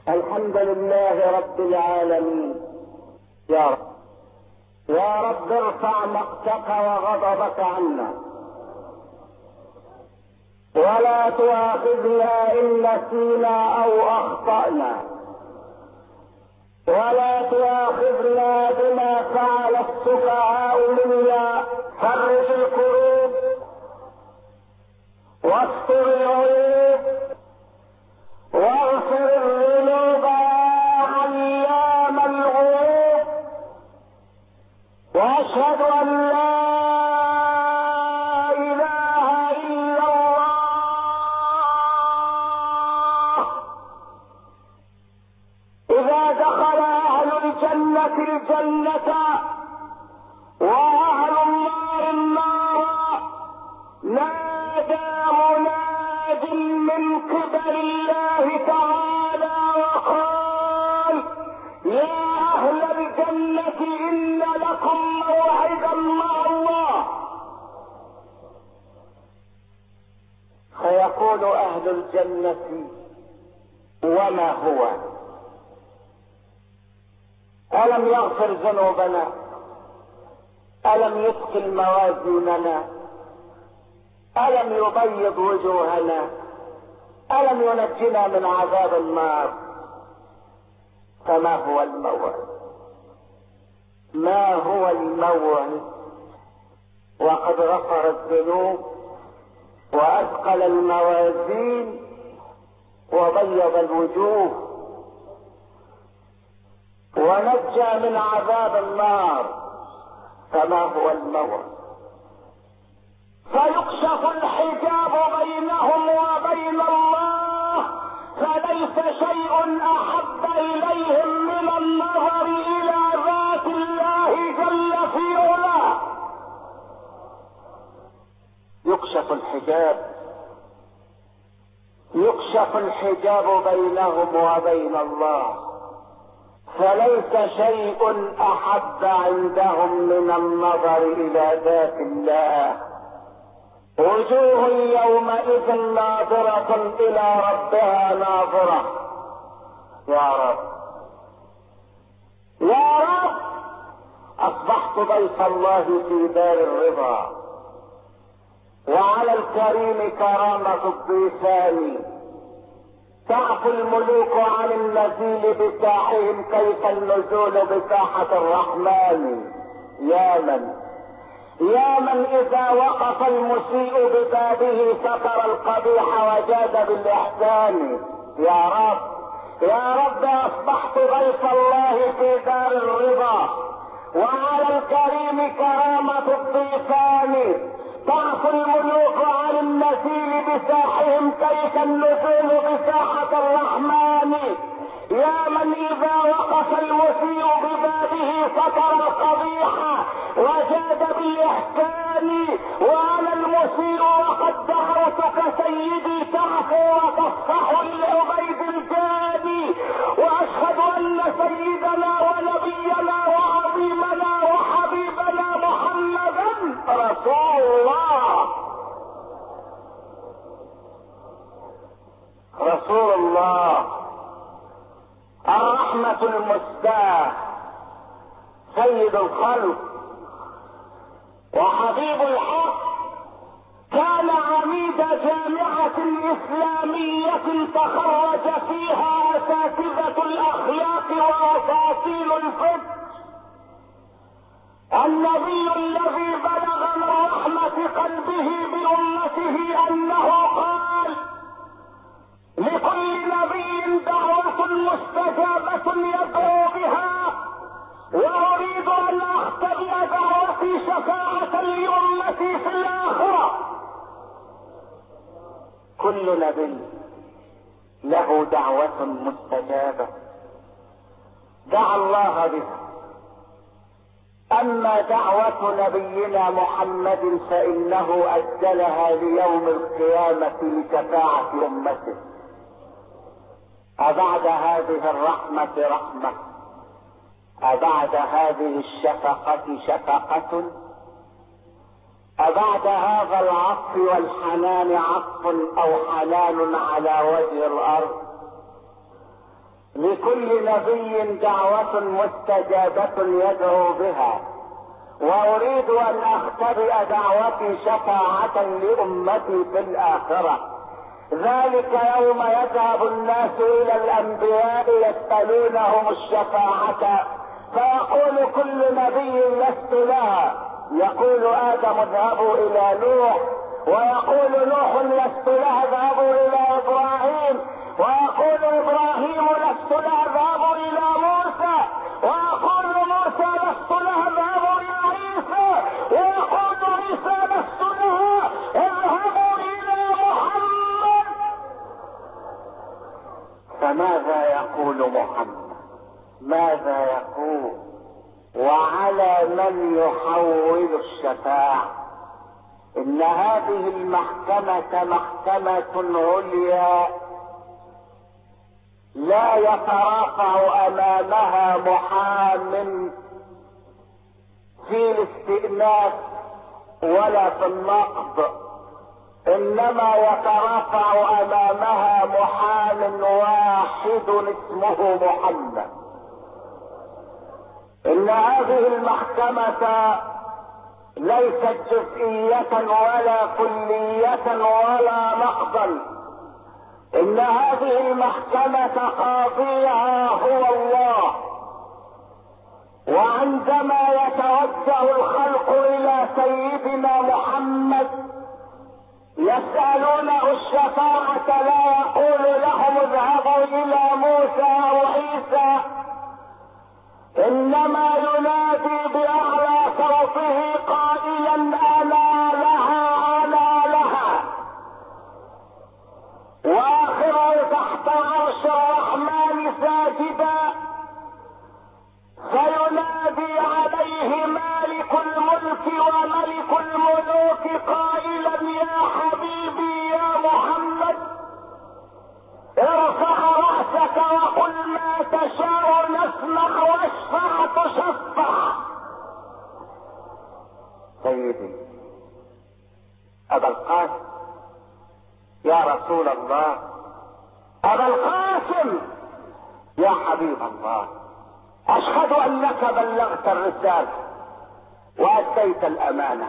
الحمد لله رب العالمين. يا رب يا رب ارفع مقتك وغضبك عنا، ولا تؤاخذنا إن نسينا أو أخطأنا، ولا تؤاخذنا بما فعل السفهاء منا. فرج الكروب واستر العيوب واغفر الذنوب يا علام الغيوب، واشهد ان لا اله الا الله. اذا دخل اهل الجنة الجنة واهل النار النار، نادى مناد من قبل الله تعالى وقال: يا اهل الجنة ان لكم موعدا مع الله. فيقول اهل الجنة: وما هو؟ الم يغفر ذنوبنا؟ الم يثقل موازيننا؟ الم يبيض وجوهنا؟ الم ينجنا من عذاب النار؟ فما هو الموعد؟ ما هو الموعد وقد غفر الذنوب واثقل الموازين وبيض الوجوه ونجى من عذاب النار؟ فما هو الموعد؟ فيكشف الحجاب بينهم وبين الله، فليس شيء احب اليهم من النظر الى ذات الله جل في علاه. يكشف الحجاب بينهم وبين الله، فليس شيء احب عندهم من النظر الى ذات الله. وجوه يومئذ ناظرة الى ربها ناظرة. يا رب يا رب، اصبحت ضيف الله في دار الرضا، وعلى الكريم كرامة الضيفان. تعفو الملوك عن النزيل بساحهم كيف النزول بساحة الرحمن. يا من اذا وقف المسيء ببابه ستر القبيح وجاد بالاحسان. يا رب اصبحت ضيف الله في دار الرضا، وعلى الكريم كرامة الضيفان. تعفو الملوك عن النزيل بساحهم كيف النزول بساحة الرحمن. يا من اذا وقف المسيء ببابه ستر القبيح وجاد بالاحسان. وانا المسيء وقد دعوتك سيدي تعفو وتصفح لعبيد الجاني، واشهد ان سيدنا ونبينا وعظيمنا وحبيبنا محمدا رسول الله الرحمة المسداة، سيد الخلق وحبيب الحق. كان عميد جامعة إسلامية تخرج فيها أساتذة الأخلاق وأساطيل الفقه. النبي الذي بلغ من رحمة قلبه بأمته أنه قال: لكل نبي دعوة مستجابة يدعو بها، وأريد أن أختبئ دعوتي شفاعة لأمتي في الآخرة. كل نبي له دعوة مستجابة دعا الله بها، أما دعوة نبينا محمد فإنه أجلها ليوم القيامة لشفاعة أمته. أبعد هذه الرحمة رحمة؟ أبعد هذه الشفقة شفقة؟ أبعد هذا العطف والحنان عطف أو حنان على وجه الأرض؟ لكل نبي دعوة مستجابة يدعو بها، واريد ان اختبئ دعوتي شفاعة لامتي في الاخرة. ذلك يوم يذهب الناس الى الانبياء يسألونهم الشفاعة، فيقول كل نبي لست لها، يقول ادم اذهبوا الى نوح، ويقول نوح لست لها اذهبوا الى ابراهيم، ويقول ابراهيم لست لها اذهبوا الى موسى، ويقول موسى لست لها اذهبوا الى عيسى، ويقول عيسى لست لها اذهبوا الى محمد. فماذا يقول محمد؟ ماذا يقول؟ وعلى من يحول الشفاعة؟ ان هذه المحكمة محكمة عليا لا يترافع امامها محام في الاستئناف ولا في النقض، انما يترافع امامها محام واحد اسمه محمد. ان هذه المحكمة ليست جزئية ولا كلية ولا نقضا، ان هذه المحكمة قاضيها هو الله. وعندما يتوجه الخلق الى سيدنا محمد يسألونه الشفاعة لا يقول لهم اذهبوا الى موسى او عيسى، انما ينادي باعلى صوته قائلا انا لها انا لها. واخره تحت عرش الرحمن ساجدا، فينادي عليه مالك الملك وملك الملوك قائلا يا حبيبي يا محمد ارفع رأسك وقل ما تشاء نسمع واشفع تشفع. سيدي ابا القاسم يا رسول الله، ابا القاسم يا حبيب الله، اشهد انك بلغت الرسالة واديت الامانة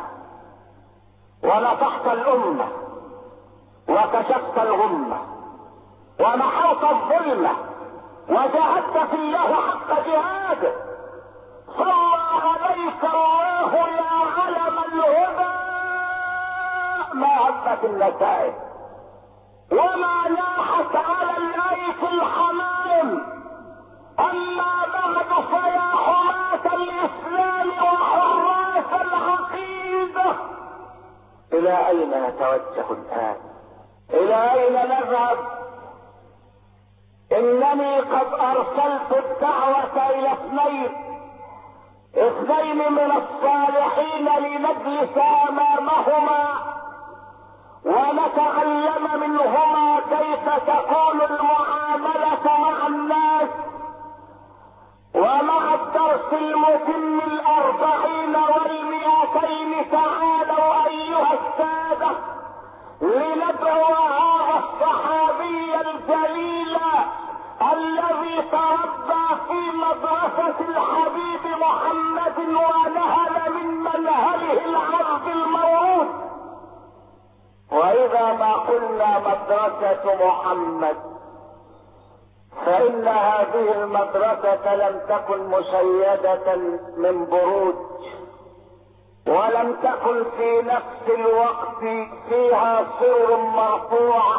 ونصحت الامة وكشفت الغمة ومحوت الظلمة وجاهدت في الله حق جهاده. صلى عليك الله يا علم الهدى، ما هبت النتائج وما لاحت على الايس الحمائم. اما بعد فيا حماة الاسلام وحراس العقيدة، الى اين نتوجه الان؟ الى اين نذهب؟ انني قد ارسلت الدعوة الى اثنين من الصالحين لنجلس امامهما ونتعلم منهما كيف تكون المعاملة مع الناس. ومع الدرس المتم 40 و200 تعالوا ايها السادة لندعو هذا الصحابي الجليل الذي تربى في مدرسة الحبيب محمد ونهل من منهله العذب الموروث. واذا ما قلنا مدرسة محمد فان هذه المدرسة لم تكن مشيدة من بروج، ولم تكن في نفس الوقت فيها سور مرفوعة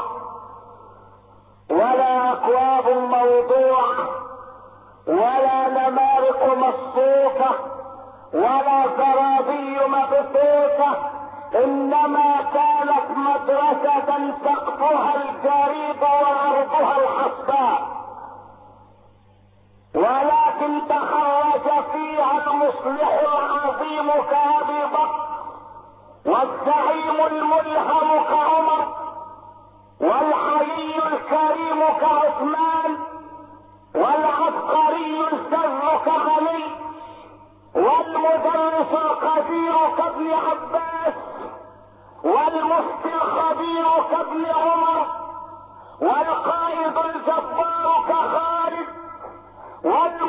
ولا اكواب موضوعة ولا نمارق مصفوفة ولا زرابي مبثوثة، انما كانت مدرسة سقفها الجريد وعرضها الحصباء، ولكن تخرج فيها المصلح العظيم كأبي بكر والزعيم الملهم كعمر والحلي الكريم كعثمان والعبقري السر كعلي والمدرس القدير كابن عباس والمفتي الخبير كابن عمر والقائد الجبار كخالد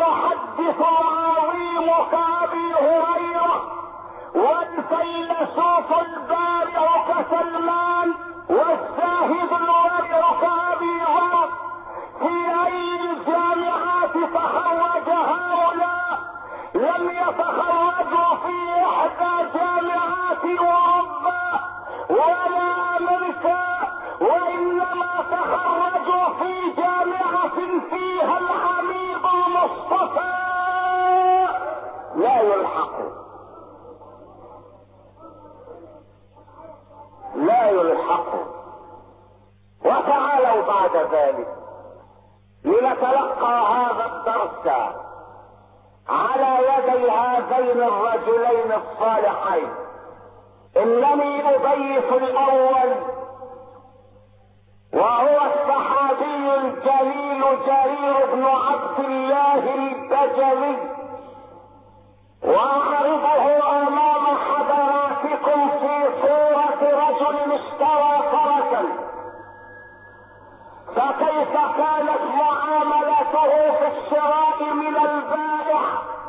المحدث العظيم كأبي هريرة والفيلسوف البارع كسلمان والزاهد الورع كأبي ذر، في أي الجامعات تخرج هؤلاء؟ لم يتخرجوا في إحدى جامعات أوروبا ولا أمريكا، وإنما تخرجوا في جامعة فيها الحبيب المصطفى لا يلحق لا يلحق. وتعالوا بعد ذلك لنتلقى هذا الدرس على يدي هذين الرجلين الصالحين. انني اضيف الاول وهو الصحابي الجليل جرير بن عبد الله البجلي، واعرضه امام حضراتكم في صورة رجل اشترى فرسا، فكيف كانت معاملته في الشراء من البائع؟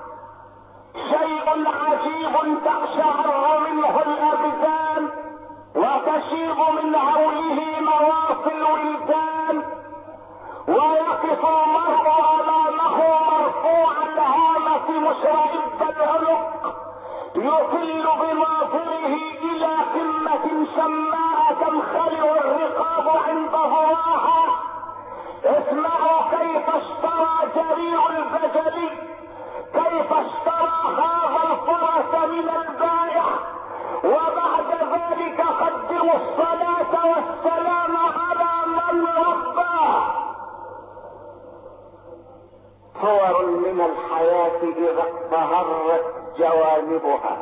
شيء عجيب تقشعر منه الابدان وتشيب من هوله مواصل الولدان، ويقف المرء امامه مرفوع الهامة مشرعب العنق، يطل بناظره الى قمة شماء تنخلع الرقاب عند ظهرها. اسمعوا كيف اشترى جرير البجلي، كيف اشترى هذا الفرس من البائع، وبعد ذلك قدموا الصلاة والسلام على من رباه. صور من الحياة اذا اقتهرت جوانبها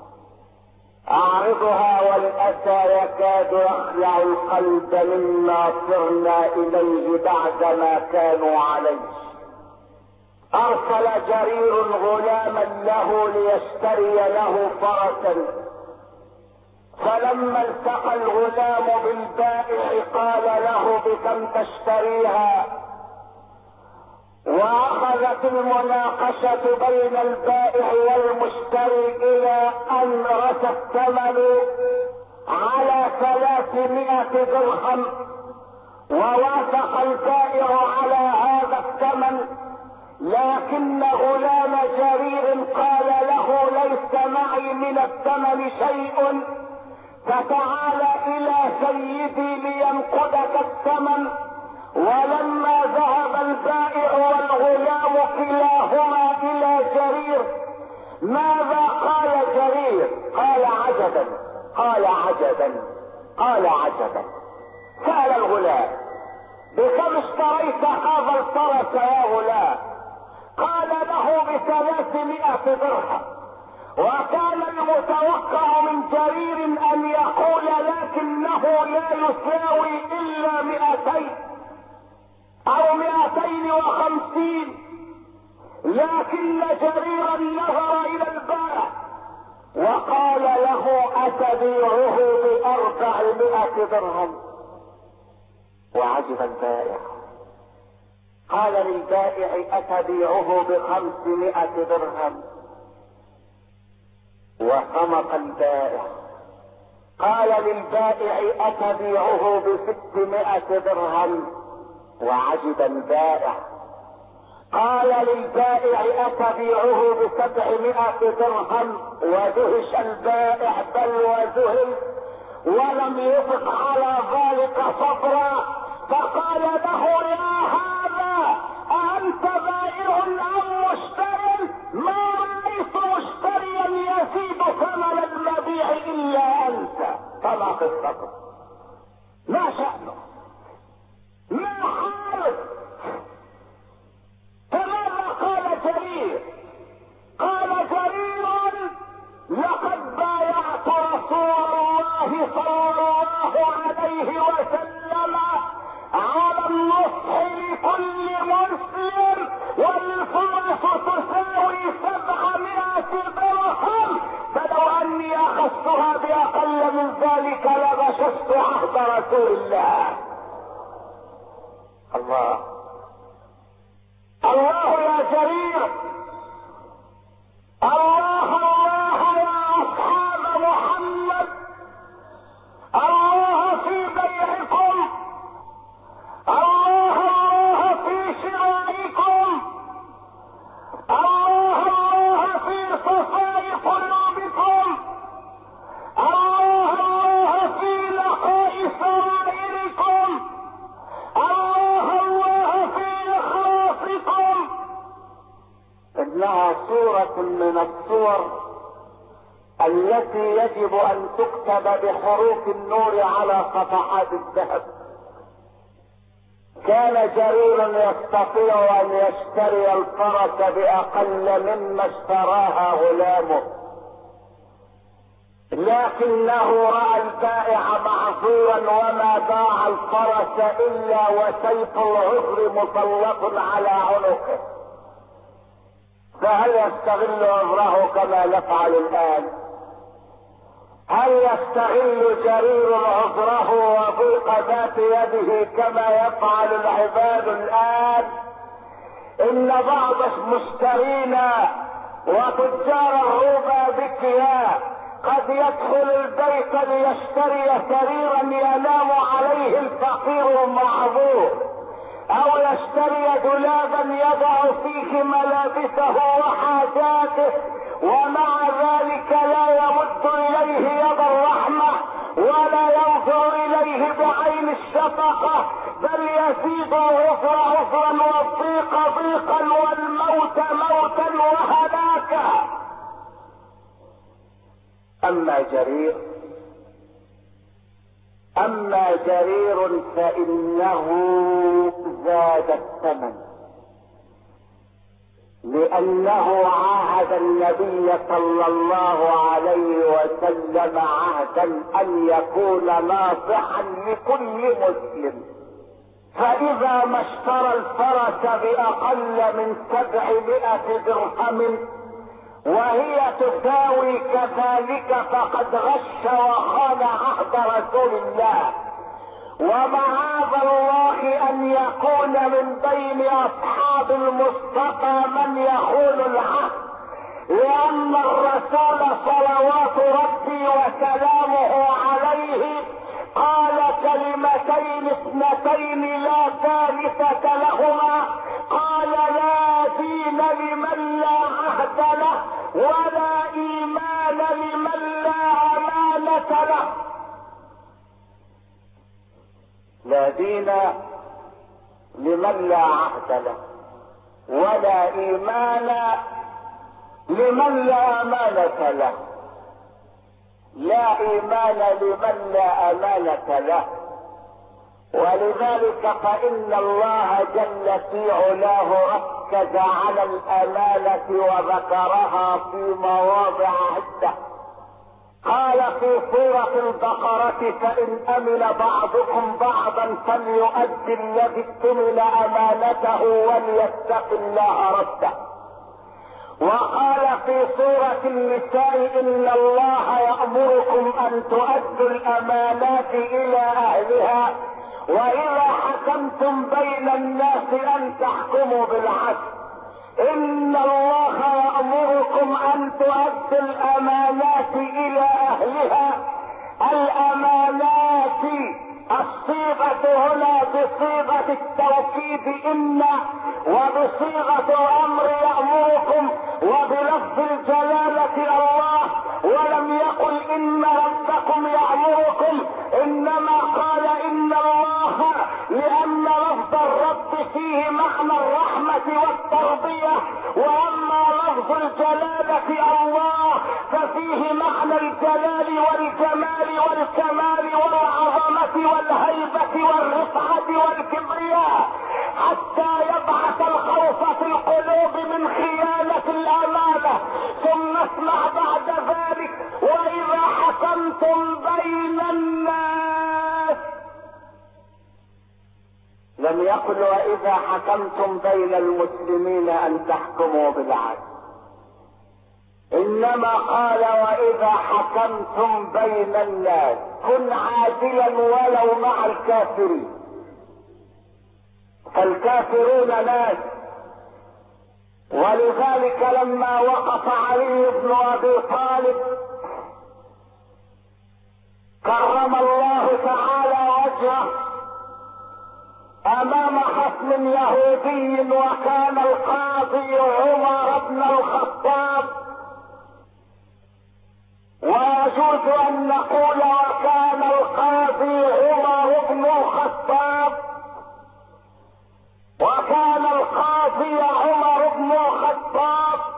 اعرضها والاسى يكاد يخلع القلب مما صرنا اليه بعدما كانوا عليه. ارسل جرير غلاما له ليشتري له فرسا، فلما التقى الغلام بالبائع قال له بكم تشتريها؟ واخذت المناقشة بين البائع والمشتري الى ان رسى الثمن على 300 درهم، ووافق البائع على هذا الثمن، لكن غلام جرير قال له ليس معي من الثمن شيء، فتعال الى سيدي لينقذك الثمن. ولما ذهب البائع والغلام كلاهما الى جرير، ماذا قال جرير؟ قال عجبا قال عجبا قال عجبا. سأل الغلام بكم اشتريت هذا الفرس يا غلام؟ قال له ب300 درهم. وكان المتوقع من جرير ان يقول لكنه لا يساوي الا 200 او 250، لكن جريرا نظر الى البائع وقال له اتبيعه ب400 درهم. وعجب البائع، قال للبائع اتبيعه ب500 درهم؟ وصمت البائع. قال للبائع اتبيعه ب600 درهم؟ وعجب البائع. قال للبائع اتبيعه ب700 درهم؟ ودهش البائع بل وذهل ولم يطق على ذلك صبرا، فقال له يا هذا أأنت بائع أم مشتر؟ ما رأيت مشتريا يزيد ثمن المبيع إلا أنت. فما قصته؟ ما شأنه؟ ما حاله؟ فماذا قال جرير؟ قال جرير لقد بايعت رسول الله صلى الله عليه وسلم على النصح لكل مسلم، والفرس تساوي 700 درهم، فلو اني اخذتها باقل من ذلك لغششت عهد رسول الله. الله الله يا جرير، انها صورة من الصور التي يجب ان تكتب بحروف النور على صفحات الذهب. كان جرير يستطيع ان يشتري الفرس باقل مما اشتراها غلامه، لكنه راى البائع معذورا وما باع الفرس الا وسيف العذر مسلط على عنقه. فهل يستغل عذره كما نفعل الان؟ هل يستغل جرير عذره وضيق ذات يده كما يفعل العباد الان؟ ان بعض مشترينا وتجار الربا ذكياء قد يدخل البيت ليشتري سريرا ينام عليه الفقير المعذور، او يشتري دولابا يضع فيه ملابسه وحاجاته، ومع ذلك لا يمد اليه يد الرحمة ولا ينظر اليه بعين الشفقة، بل يزيد العسر عسرا والضيق ضيقا والموت موتا وهلاكا. اما جرير فانه زاد الثمن، لانه عاهد النبي صلى الله عليه وسلم عهدا ان يكون ناصحا لكل مسلم، فاذا ما اشترى الفرس باقل من 700 درهم وهي تساوي كذلك فقد غش وخان عهد رسول الله. ومعاذ الله ان يكون من بين اصحاب المصطفى من يخون العهد، لان الرسول صلوات ربي وسلامه عليه قال كلمتين اثنتين لا ثالثة لهما، قال لا دين لمن لا عهد له ولا ايمان لمن لا امانة له. لا دين لمن لا عهد له ولا ايمان لمن لا امانة له. لا ايمان لمن لا امانة له. ولذلك فان الله جل في علاه ركز على الامانة وذكرها في مواضع عدة. قال في سورة البقرة فان امن بعضكم بعضا فليؤدي الذي اؤتمن امانته وليتق الله ربه. وقال في سورة النساء ان الله يأمركم ان تؤدوا الامانات الى اهلها واذا حكمتم بين الناس ان تحكموا بالعدل. ان الله يأمركم ان تؤدوا الامانات الى اهلها. الامانات الصيغة هنا بصيغة التوكيد ان، وبصيغة الامر يأمركم، وبلفظ الجلالة الله، ولم يقل ان ربكم يأمركم، انما قال ان الله، لان لفظ الرب فيه معنى الرحمة والتربية، واما لفظ الجلالة الله ففيه معنى الجلال والجمال والكمال والعظمة والهيبة والرفعة والكبرياء، حتى يبعث الخوف في القلوب من خيانة الامانة. ثم اسمع بعد ذلك واذا حكمتم بين الناس، لم يقل واذا حكمتم بين المسلمين ان تحكموا بالعدل، انما قال واذا حكمتم بين الناس كن عادلا ولو مع الكافرين. فالكافرون ناس. ولذلك لما وقف علي بن ابي طالب كرم الله تعالى وجهه امام خصم يهودي وكان القاضي عمر بن الخطاب، ويجوز ان نقول وكان القاضي عمر بن الخطاب، وكان القاضي عمر بن الخطاب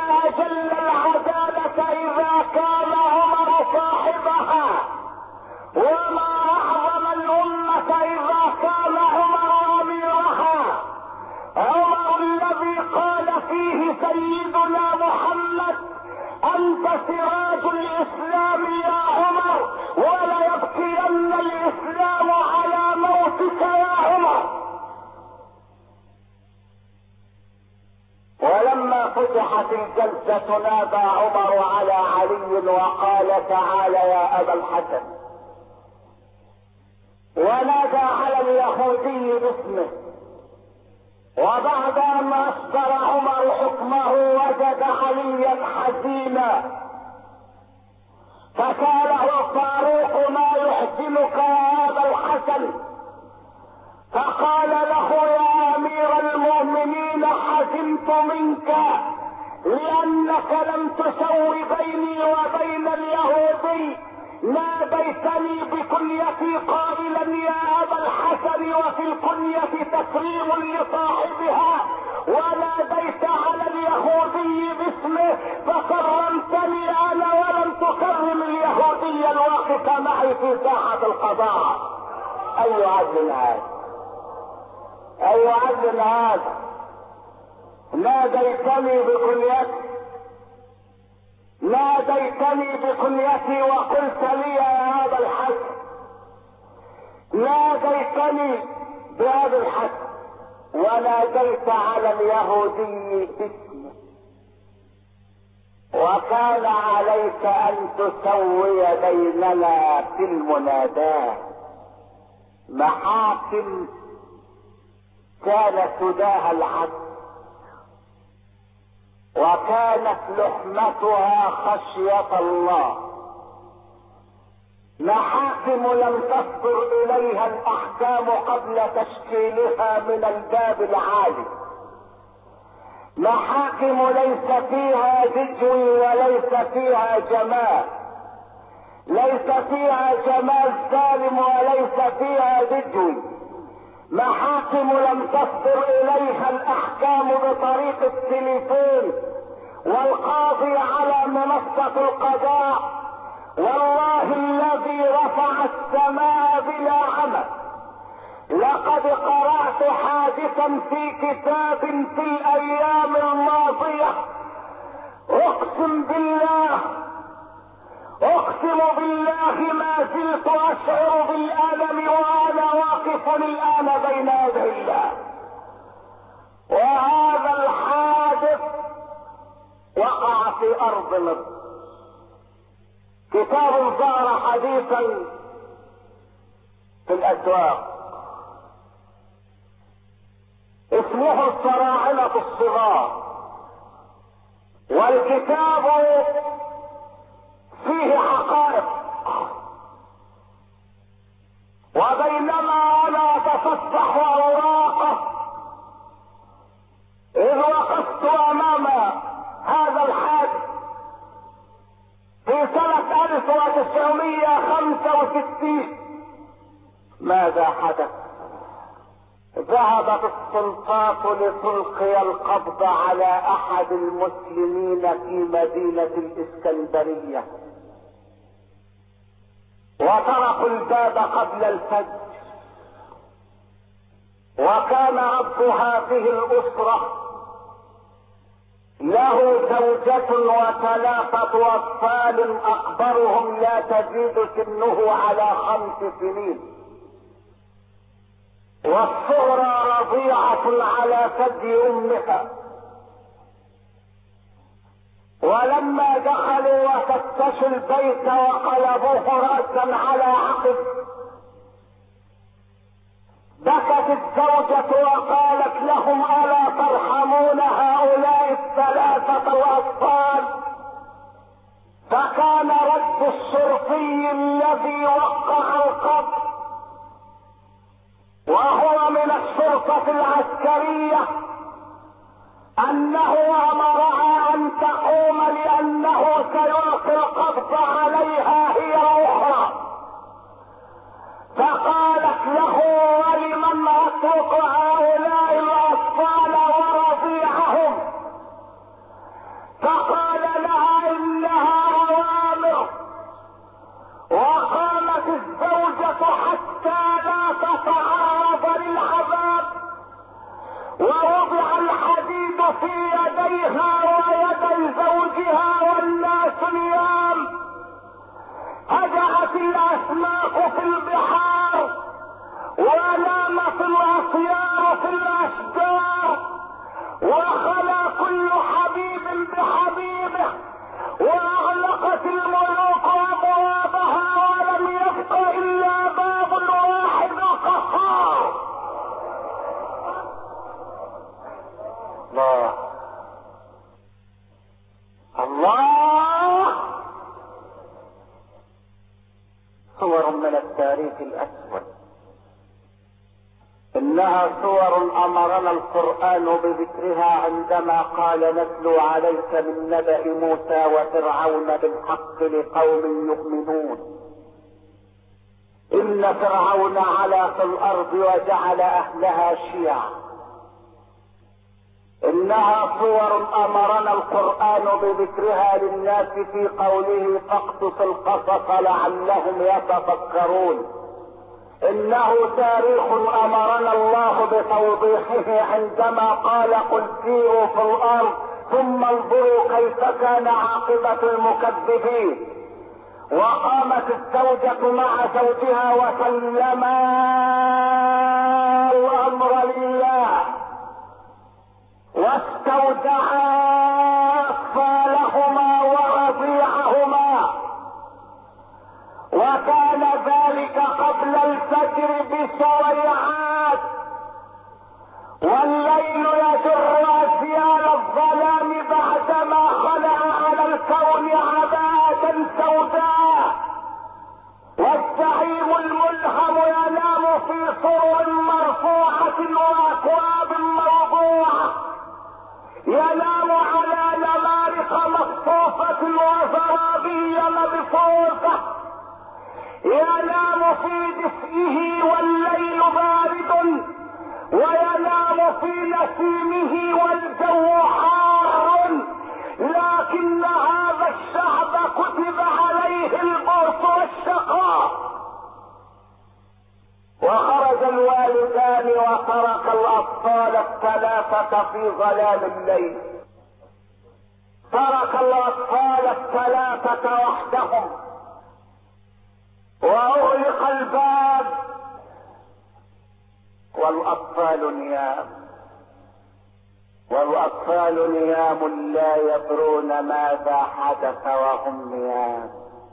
اجل العدالة اذا كان عمر صاحبها، وما اعظم الامة اذا كان عمر اميرها. عمر الذي قال فيه سيدنا محمد: انت سراج الاسلام يا عمر، وليبكين الاسلام على موتك يا عمر. ولما فتحت الجلسة نادى عمر على علي وقال: تعال يا ابا الحسن. ونادى على اليهودي باسمه. وبعد ان اصدر عمر حكمه وجد عليا حزينا، فساله الفاروق: ما يحزنك يا ابا الحسن؟ فقال له: يا امير المؤمنين، حزنت منك لانك لم تسوي بيني وبين اليهودي. ناديتني بكنيتي قائلا يا ابا الحسن، وفي الكنية تكريم لصاحبها، وناديت على اليهودي باسمه فكرمتني انا ولم تكرم اليهودي الواقف معي في ساحة القضاء. اي عدل هذا، اي عدل هذا؟ ناديتني بكنيتي وقلت لي يا ابا الحسن، ناديتني بابي الحسن، وناديت على اليهودي باسمه. وكان عليك ان تسوي بيننا في المناداة. محاكم كانت تداهى العدل، وكانت لحمتها خشية الله. محاكم لم تصدر اليها الاحكام قبل تشكيلها من الباب العالي. محاكم ليس فيها دجوي وليس فيها جمال، ليس فيها جمال ظالم وليس فيها دجوي. محاكم لم تصدر اليها الاحكام بطريق التليفون والقاضي على منصة القضاء. والله الذي رفع السماء بلا عمل، لقد قرأت حادثا في كتاب في الايام الماضية. اقسم بالله ما زلت اشعر بالالم وانا واقف الان بين يدي الله. وهذا الحادث وقع في ارض مصر. كتاب ظهر حديثا في الاسواق اسمه الفراعنة الصغار، والكتاب فيه حقائق. وبينما انا اتصفح اوراقه اذ وقفت امام هذا الحادث في سنة 1965. ماذا حدث؟ ذهبت السلطات لتلقي القبض على احد المسلمين في مدينة الاسكندرية، وطرقوا الباب قبل الفجر. وكان رب هذه الاسرة له زوجة وثلاثة اطفال اكبرهم لا تزيد سنه على 5 سنين، والصغرى رضيعة على ثدي امها. ولما دخلوا وفتشوا البيت وقلبوه رأسا على عقب، بكت الزوجة وقالت لهم: ألا ترحمون هؤلاء الثلاثة الأطفال؟ فكان رد الشرطي الذي وقع القبض، وهو من الشرطة العسكرية، انه امرها ان تقوم لانه سيلقي القبض عليها هي الاخرى. فقالت له: ولمن اترك هؤلاء الاطفال ورضيعهم؟ فقال عليها ويدي زوجها والناس نيام. هجعت الاسماك في البحار ونامت الاطيار في الاشجار، وخلا كل حبيب بحبيبه، واغلقت الملوك ابوابها ولم يبق الا باب واحد قصار. الله الله. صور من التاريخ الاسود، انها صور امرنا القرآن بذكرها عندما قال نتلو عليك من نبأ موسى وفرعون بالحق لقوم يؤمنون. ان فرعون علا في الارض وجعل اهلها شيعا. انها صور امرنا القرآن بذكرها للناس في قوله فاقصص القصص لعلهم يتفكرون. انه تاريخ امرنا الله بتوضيحه عندما قال قل سيروا في الارض ثم انظروا كيف كان عاقبة المكذبين. وقامت الزوجة مع زوجها وسلما الامر لله، واستودعا اطفالهما ورضيعهما، وكان ذلك قبل الفجر بسويعات، والليل يجر اسيال الظلام بعدما خلع على الكون عباءة سوداء، والزعيم الملهم ينام في سرر مرفوعة واكواب موضوعة، ينام على نمارق مصفوفة وزرابي مبثوثة، ينام في دفئه والليل بارد، وينام في نسيمه والجو حار، لكن هذا الشعب كتب عليه البؤس والشقاء. وخرج الوالدان وترك الاطفال الثلاثة في ظلام الليل، ترك الاطفال الثلاثة وحدهم، واغلق الباب والاطفال نيام، والاطفال نيام لا يدرون ماذا حدث وهم نيام.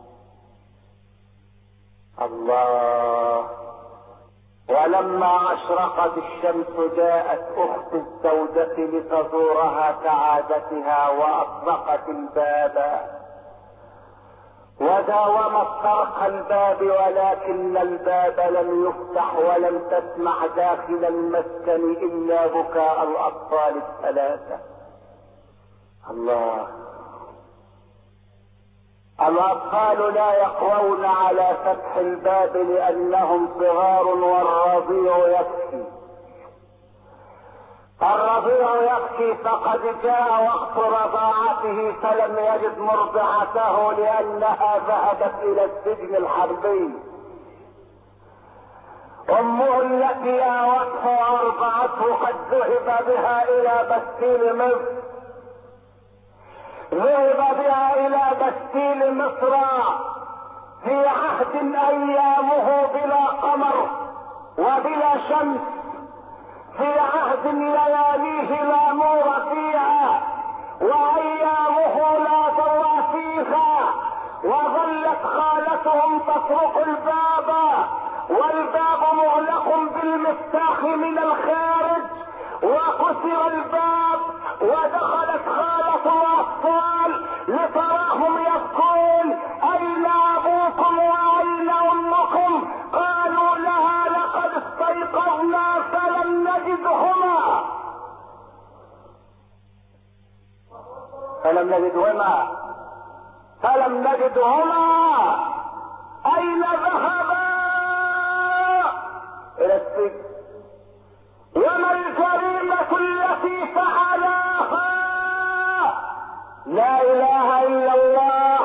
الله. ولما اشرقت الشمس جاءت اخت الزوجة لتزورها كعادتها واطلقت الباب وداومت طرق الباب، ولكن الباب لم يفتح ولم تسمع داخل المسكن الا بكاء الاطفال الثلاثة. الله. الاطفال لا يقوون على فتح الباب لانهم صغار، والرضيع يبكي. الرضيع يبكي فقد جاء وقت رضاعته فلم يجد مرضعته لانها ذهبت الى السجن الحربي. امه التي اوته وارضعته قد ذهب بها الى بستيل مصر، ذهب بها الى بستيل مصر في عهد ايامه بلا قمر وبلا شمس، في عهد لياليه لا نور فيها وايامه لا ضوء فيها. وظلت خالتهم تطرق الباب والباب مغلق بالمفتاح من الخارج، وكسر الباب ودخلت خالة الاطفال لتراهم يبكون اين ابوكم واين امكم؟ قالوا لها لقد استيقظنا فلم نجدهما. اين ذهبا؟ الى السجن. وما الجريمة التي فعلاها؟ لا اله الا الله.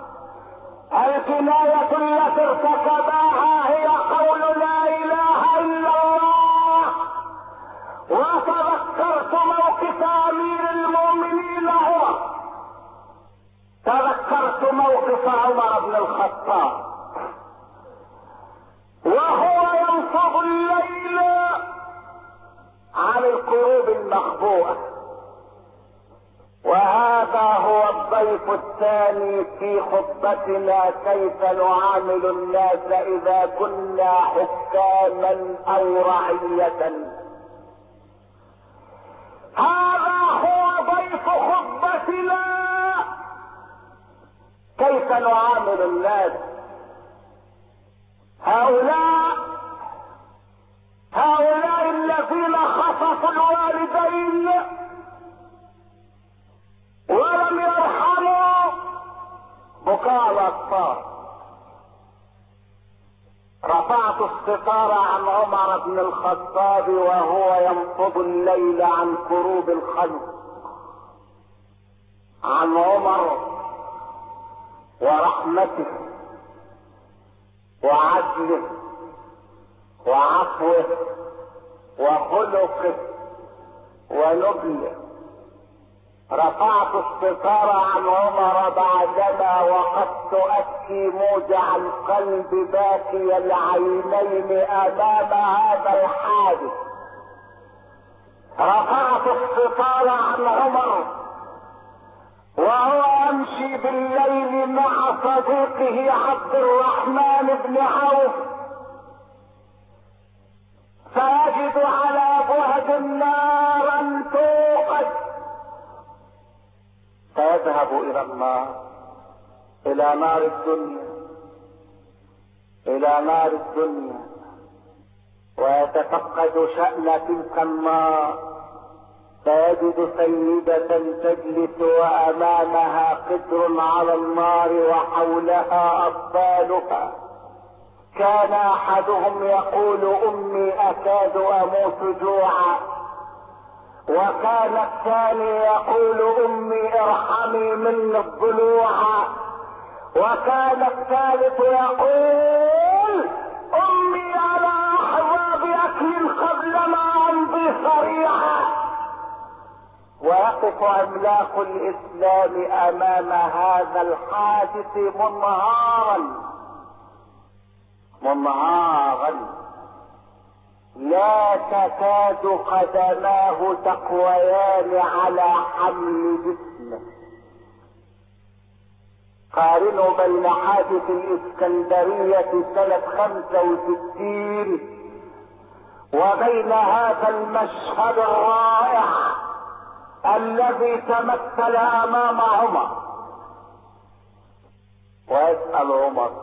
الجناية التي ارتكباها هي قول لا اله الا الله. وتذكرت موقف امير المؤمنين موقف عمر بن الخطاب وهو ينفض الليل عن الكروب المخبوءة. وهذا هو الضيف الثاني في خطبتنا: كيف نعامل الناس اذا كنا حكاما او رعية. هذا هو ضيف خطبتنا: كيف نعامل الناس. هؤلاء الذين خطفوا الوالدين ولم يرحموا بكاء الاطفال. رفعت الستار عن عمر بن الخطاب وهو ينفض الليل عن كروب الخلق، عن عمر ورحمته وعدله وعفوه وخلقه ونبله. رفعت الستار عن عمر بعدما وقفت ابكي موجع القلب باكي العينين امام هذا الحادث. رفعت الستار عن عمر وهو يمشي بالليل مع صديقه عبد الرحمن بن عوف، فيجد على بعد نارا توقد، فيذهب الى النار، الى نار الدنيا، الى نار الدنيا، ويتفقد شأن تلك النار، فيجد سيدة تجلس وامامها قدر على النار وحولها اطفالها. كان احدهم يقول امي اكاد اموت جوعا، وكان الثاني يقول امي ارحمي مني الضلوع، وكان الثالث يقول امي على احباب اكل قبل ما امضي صريعا. ويقف عملاق الاسلام امام هذا الحادث منهارا لا تكاد قدماه تقويان على حمل جسمه. قارنوا بين حادث الاسكندرية سنة 65 وبين هذا المشهد الرائع الذي تمثل امام عمر. ويسأل عمر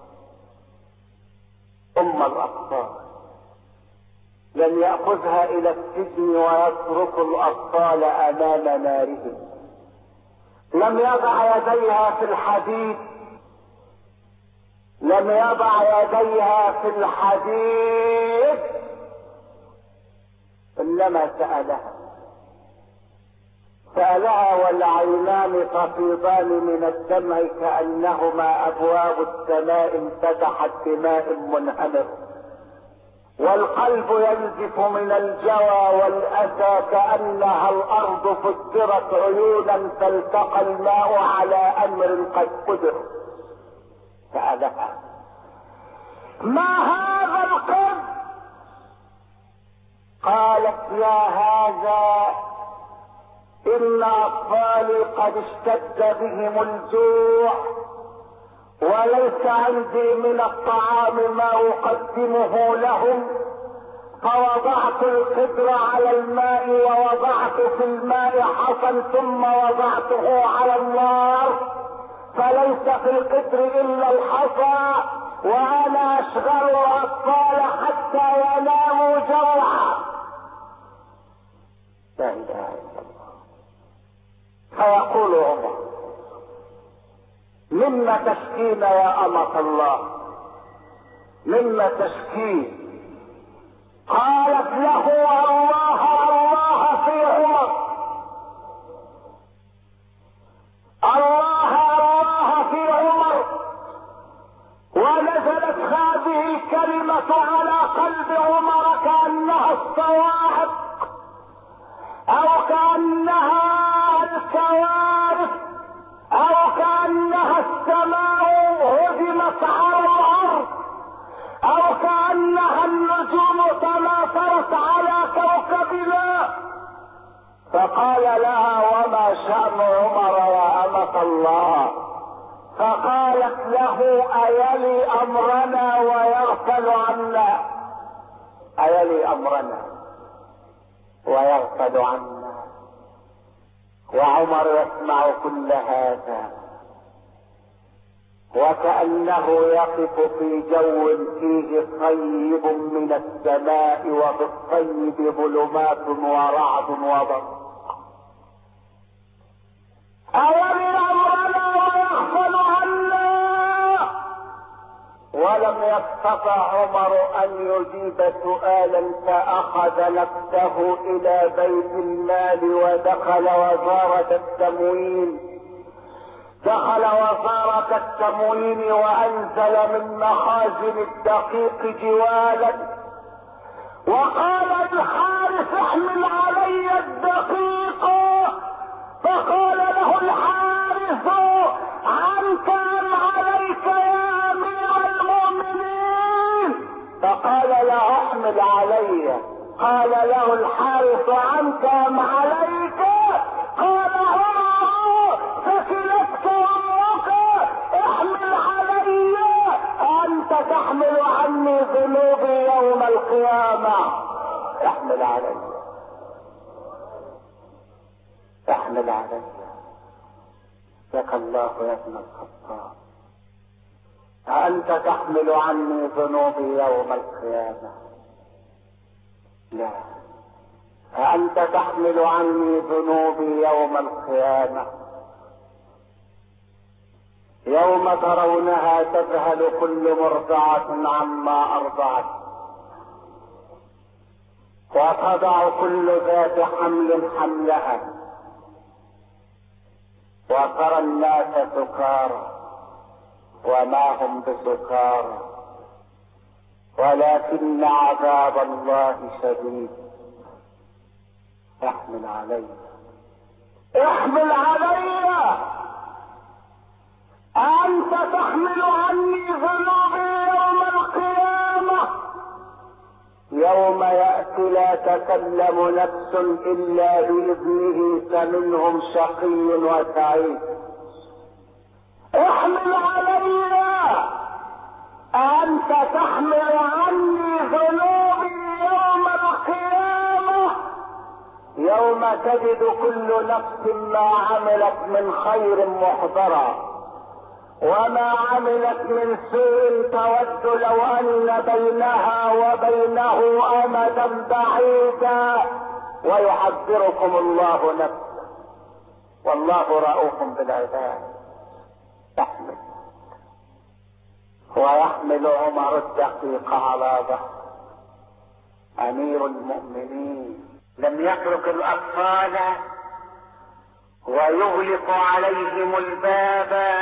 ام الاطفال، لم يأخذها الى السجن ويترك الاطفال امام نارهم، لم يضع يديها في الحديد، لم يضع يديها في الحديد، انما سألها والعينان تفيضان من الدمع كأنهما أبواب السماء انفتحت بماء منهمر، والقلب ينزف من الجوى والأسى كأنها الأرض فجرت عيونا فالتقى الماء على أمر قد قدر. سألها ما هذا القلب؟ قالت يا هذا إن أطفالي قد اشتد بهم الجوع وليس عندي من الطعام ما أقدمه لهم، فوضعت القدر على الماء ووضعت في الماء حصى ثم وضعته على النار، فليس في القدر إلا الحصى، وأنا أشغل الأطفال حتى يناموا جوعا. لا إله إلا الله. فيقول عمر مما تشكين يا أمة الله، مما تشكين؟ قالت له الله الله في عمر، الله الله في عمر. ونزلت هذه الكلمة على قلب عمر كأنها الصواعق أو كأنها الكوارث أو كأنها فقال لها: وما شأن عمر يا أمة الله؟ فقالت له: أيلي أمرنا ويغفل عنا، أيلي أمرنا ويغفل عنا. وعمر يسمع كل هذا وكأنه يقف في جو فيه طيب من السماء، وفي الطيب ظلمات ورعد وبرق. أيلي أمرنا ويغفل عنا. ولم يستطع عمر أن يجيب سؤالا، فأخذ نفسه إلى بيت المال ودخل وزارة التموين. دخل وزارة التموين وأنزل من مخازن الدقيق جوالا، وقال الحارس: احمل علي الدقيق. فقال له الحارس: عنك أم عليك يا أمير المؤمنين؟ فقال: لا، احمل علي. قال له الحارس: عنك أم عليك؟ قال: عمر ثكلتك امك، احمل علي، انت تحمل عني ذنوبي يوم القيامة. احمل علي، احمل علي. لك الله يا ابن الخطاب، أأنت تحمل عني ذنوبي يوم القيامة؟ لا، أأنت تحمل عني ذنوبي يوم القيامة. يوم ترونها تذهل كل مرضعة عما أرضعت، وتضع كل ذات حمل حملها، وترى الناس سكارى وما هم بسكارى، ولكن عذاب الله شديد. احمل علي، احمل علي، أنت تحمل عني ذنوبي يوم القيامة. يوم يأتي لا تكلم نفس إلا بإذنه، فمنهم شقي وسعيد. احمل علي، أنت تحمل عني ذنوبي يوم القيامة. يوم تجد كل نفس ما عملت من خير محضرا، وما عملت من سوء تود لو أن بينها وبينه أمدا بعيدا. ويحذركم الله نفسه، والله رؤوف بالعباد. يحمل، ويحمل عمر الدقيق على ظهره أمير المؤمنين. لم يترك الأطفال ويغلق عليهم الباب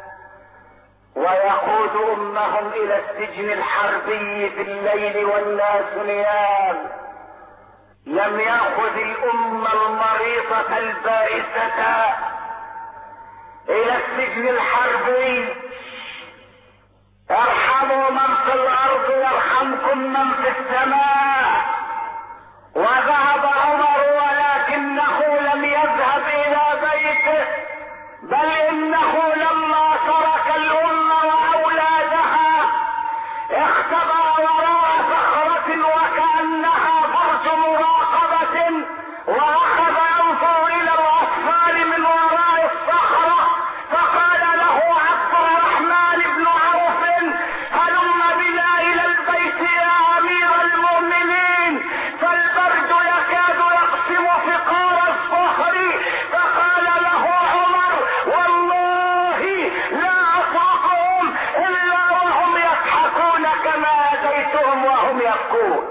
ويقود أمهم إلى السجن الحربي في الليل والناس نيام. لم يأخذ الأمة المريضة البائسة إلى السجن الحربي. ارحموا من في الأرض يرحمكم من في السماء. وذهب عمر ولكنه لم يذهب إلى بيته، بل إنه لما ترك الأمة وأولادها اختبأ وراء صخرة وكأنها برج مراقبة، وأخذ ينظر إلى الأطفال من وراء الصخرة. فقال له عبد الرحمن بن عوف: هلم بنا إلى البيت يا أمير المؤمنين، فالبرد يكاد يقسم فقار الصخر. فقال له عمر: والله لا أطاقهم إلا وهم يضحكون كما أتيتهم وهم يبكون.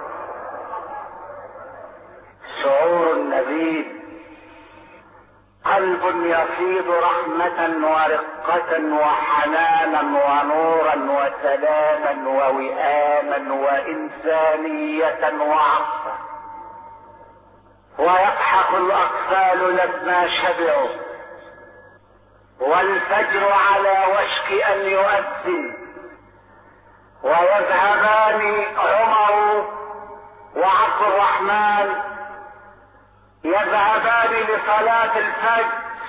شعور نبيل، قلب يفيض رحمة ورقة وحنانا ونورا وسلاما ووئاما وإنسانية وعطفا. ويضحك الأطفال لما شبعوا، والفجر على وشك أن يؤذن، ويذهبان عمر وعبد الرحمن يذهبان لصلاة الفجر،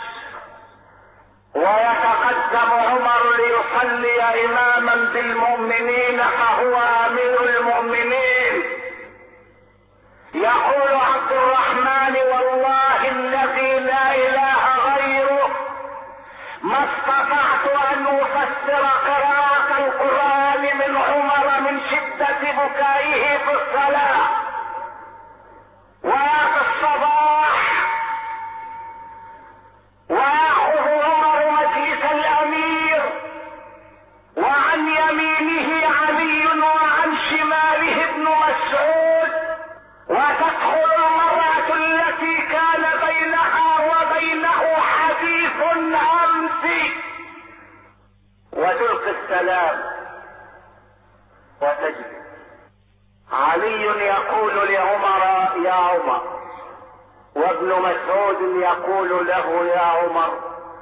ويتقدم عمر ليصلي إماما بالمؤمنين فهو أمير المؤمنين. يقول عبد الرحمن: والله الذي لا إله غيره ما استطعت أن أفسر قراءة القرآن من عمر من شدة بكائه في الصلاة وفي الصباح. ويأخذ عمر مجلس الأمير، وعن يمينه علي وعن شماله ابن مسعود، وتدخل المرأة التي كان بينها وبينه حديث أمس وتلقي السلام وتجلس. علي يقول لعمر: يا عمر، وابن مسعود يقول له: يا عمر.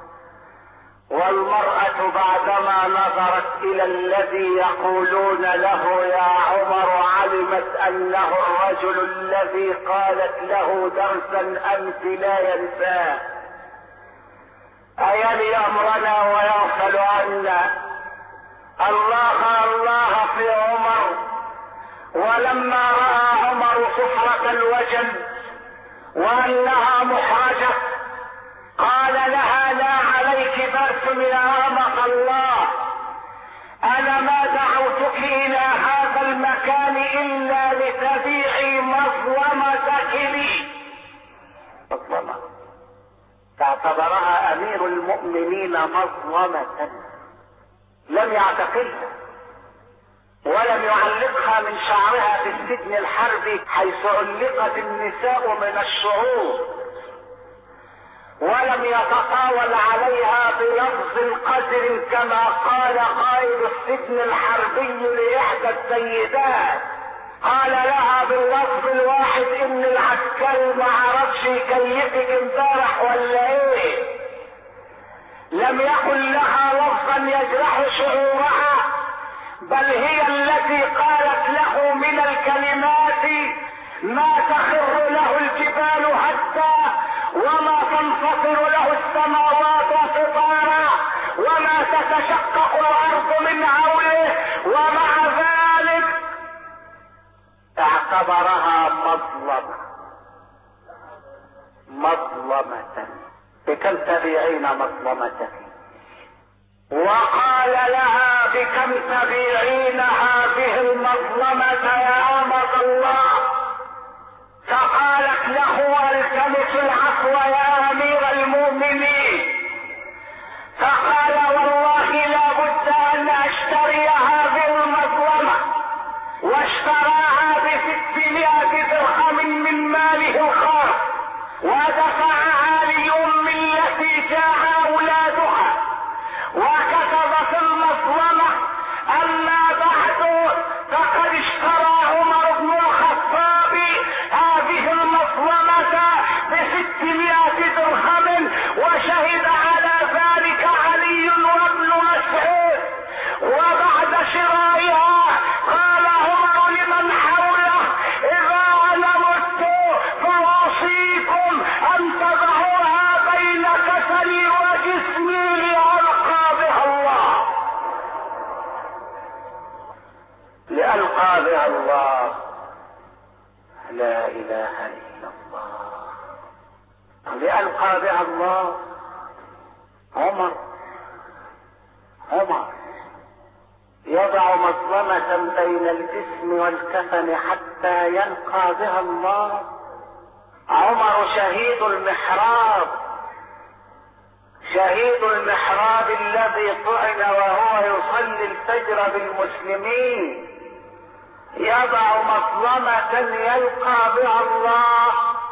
والمرأة بعدما نظرت إلى الذي يقولون له يا عمر علمت أنه الرجل الذي قالت له درسا أمس لا ينساه، أيلي أمرنا ويغفل عنا. الله الله في عمر. ولما رأى عمر صفرة الوجه وأنها محرجة قال لها: لا عليك بأس يا أمة الله، أنا ما دعوتك إلى هذا المكان إلا لتبيعي مظلمتك لي. مظلمة تعتبرها أمير المؤمنين مظلمة، لم يعتقلها ولم يعلقها من شعرها في السجن الحربي حيث علقت النساء من الشعوب، ولم يتطاول عليها بلفظ قذر كما قال قائد السجن الحربي لإحدى السيدات، قال لها باللفظ الواحد: إن العسكري ما عرفش يكيفك امبارح ولا ايه. لم يقل لها لفظا يجرح شعورها، بل هي التي قالت له من الكلمات ما تخر له الجبال هدا، وما تنفطر له السماوات انفطارا، وما تتشقق الارض من حوله، ومع ذلك اعتبرها مظلمة. بكم تبيعين مظلمتك؟ وقال لها: بكم تبيعين هذه المظلمة يا أمة الله؟ فقالت له: التمس العفو يا أمير المؤمنين. فقال: والله لا بد أن أشتري هذه المظلمة. واشتراها ب600 درهم من ماله الخاص، ودفعها لأم التي جاء أولادها، وكتب في المظلمة: أما بعد فقد اشترى عمر بن الخطاب هذه المظلمة ب600 درهم، وشهد على ذلك علي وابن مسعود. وبعد شرائها قال عمر لمن حوله: إذا أنا مت فأوصيكم أن تضعوها بين كفني وجسمي لألقى بها الله. لألقى بها الله. لا إله إلا الله. لألقى بها الله. عمر يضع مظلمة بين الجسم والكفن حتى يلقى بها الله. عمر شهيد المحراب الذي طعن وهو يصلي الفجر بالمسلمين، يضع مظلمة يلقى بها الله.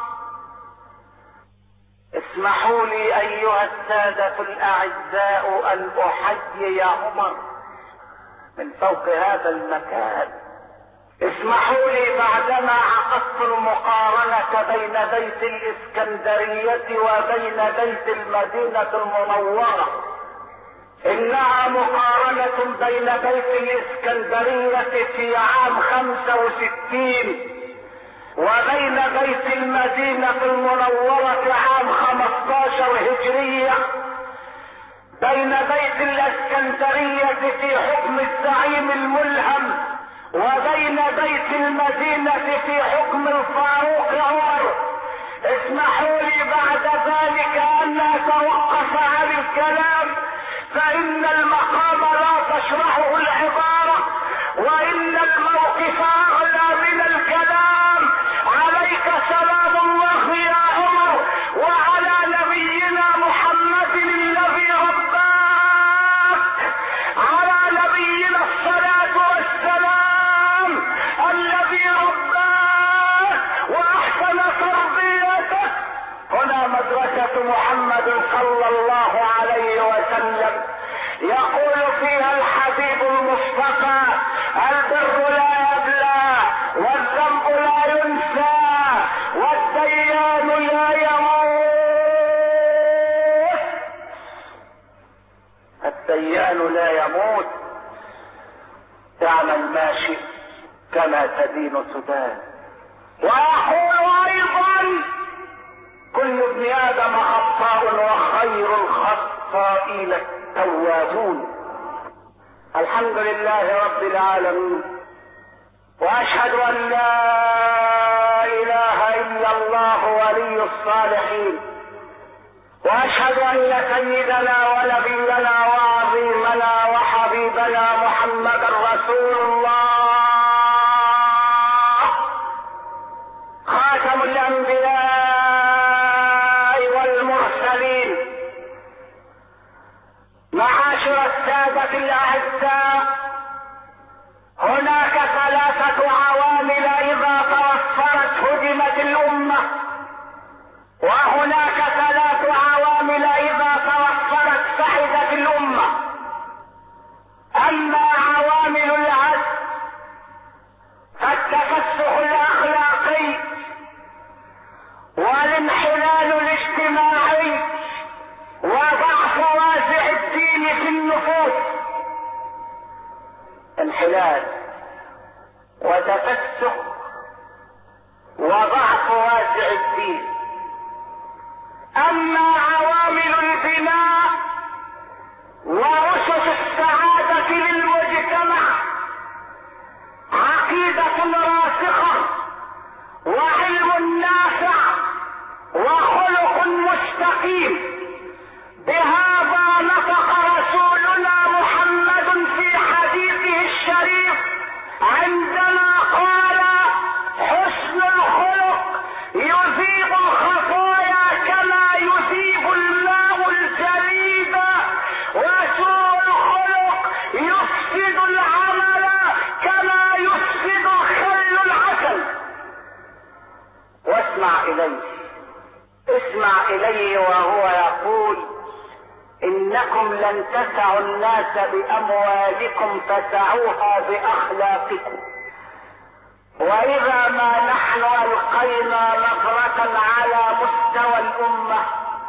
اسمحوا لي أيها السادة الأعزاء أن أحيي عمر من فوق هذا المكان. اسمحوا لي بعدما عقدت المقارنة بين بيت الإسكندرية وبين بيت المدينة المنورة، إنها مقارنة بين بيت الإسكندرية في عام 65 وبين بيت المدينة المنورة عام 15 هجرية، بين بيت الاسكندرية في حكم الزعيم الملهم، وبين بيت المدينة في حكم الفاروق عمر. اسمحوا لي بعد ذلك ان اتوقف عن الكلام، فان المقام لا تشرحه العبارة، وان الموقف اغلى من الكلام. عليك سلام الله يا عمر، وعلى نبينا محمد الذي رباك، على نبينا الصلاة والسلام الذي رباك وأحسن تربيته. هنا مدرسة محمد صلى الله عليه وسلم، يقول فيها الحبيب المصطفى: البر لا يبلى، والذنب لا ينسى، والديان لا يموت. الديان لا يموت. اعمل ما شئت كما تدين تدان. ويقول ايضا: كل ابن ادم خطاء وخير الخطائين التوابون. الحمد لله رب العالمين، واشهد ان لا اله الا الله ولي الصالحين، واشهد ان سيدنا ونبينا وعظيمنا وحبيبنا محمدا رسول الله، خاتم الانبياء والمرسلين. معاشر السادة الاعزاء، هناك 3 عوامل اذا توفرت هدمت الامة، وهناك 3 عوامل اذا توفرت سعدت الامة. اما عوامل العدل فالتفسخ الاخلاقي والانحلال الاجتماعي وضعف وازع الدين في النفوس. انحلال وتفسخ وضعف وازع الدين. اما عوامل البناء واسس السعادة للمجتمع: عقيدة راسخة، وعلم نافع، وخلق مستقيم. بهذا نطق رسولنا محمد في حديثه الشريف عندما قال: حسن الخلق يذيب الخطايا كما يذيب الماء الجليد، وسوء الخلق يفسد العمل كما يفسد الخل العسل. واسمع إليه، اسمع إليه وهو يقول: إنكم لن تسعوا الناس بأموالكم فسعوها بأخلاقكم. وإذا ما نحن ألقينا نظرة على مستوى الأمة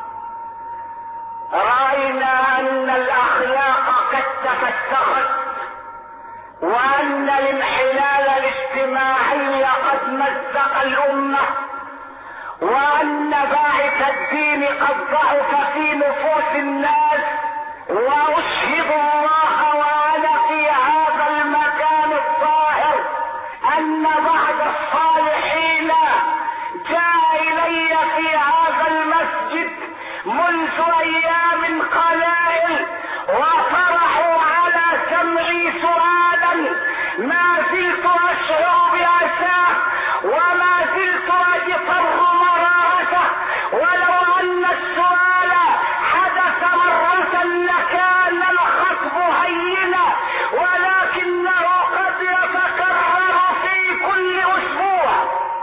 رأينا أن الأخلاق قد تفسخت، وأن الانحلال الاجتماعي قد مزق الأمة، وأن باعث الدين قد ضعف في نفوس الناس. وأشهد الله وأنا في هذا المكان الطاهر أن بعض الصالحين جاء إلي في هذا المسجد منذ أيام قلائل، وطرحوا على سمعي سؤالا ما زلت أشعر بأساه، وما زلت أجفر مرارته. ولو أن السؤال حدث مرة لكان الخطب هينا، ولكنه قد يتكرر في كل أسبوع.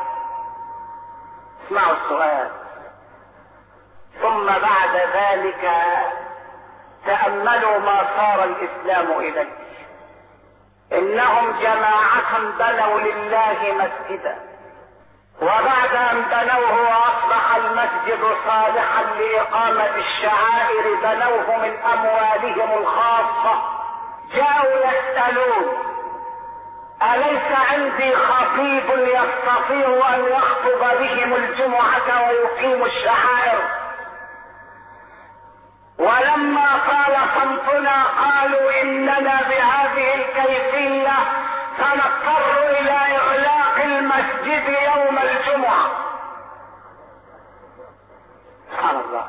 اسمعوا السؤال. ثم بعد ذلك تأملوا ما صار الإسلام إليه. إنهم جماعة بنوا لله مسجدا، وبعد أن بنوه وأصبح المسجد صالحا لإقامة الشعائر بنوه من أموالهم الخاصة. جاءوا يسألون: أليس عندي خطيب يستطيع أن يخطب بهم الجمعة ويقيم الشعائر؟ ولما طال صمتنا قالوا إننا بهذه الكيفية سنضطر إلى إغلاق المسجد يوم الجمعة. سبحان الله.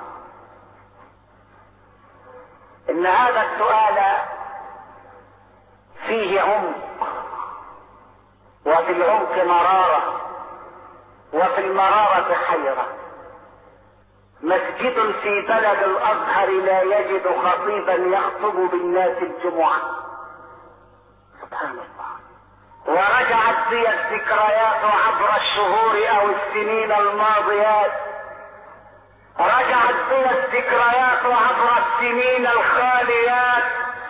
إن هذا السؤال فيه عمق، وفي العمق مرارة، وفي المرارة حيرة. مسجد في بلد الأزهر لا يجد خطيبا يخطب بالناس الجمعة. سبحان الله. ورجعت بي الذكريات عبر الشهور أو السنين الماضيات، رجعت بي الذكريات عبر السنين الخاليات،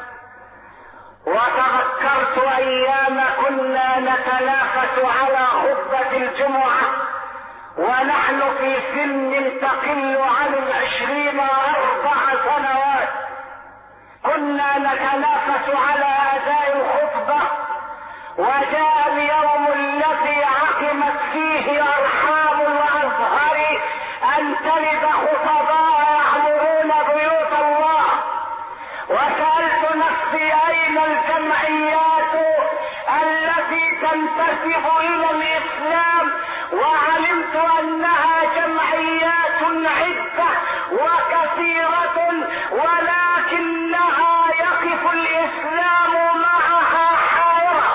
وتذكرت أيام كنا نتنافس على خطبة الجمعة ونحن في سن تقل عن 24 سنوات. كنا نتنافس على أداء الخطبة، وجاء اليوم الذي عقمت فيه أرحام الأزهر أن تلد خطباء يعمرون بيوت الله. وسألت نفسي أين الجمعيات التي تنتسب إلى الإسلام، وعلمت أنها جمعيات عدة وكثيرة، ولكنها يقف الإسلام معها حائرة.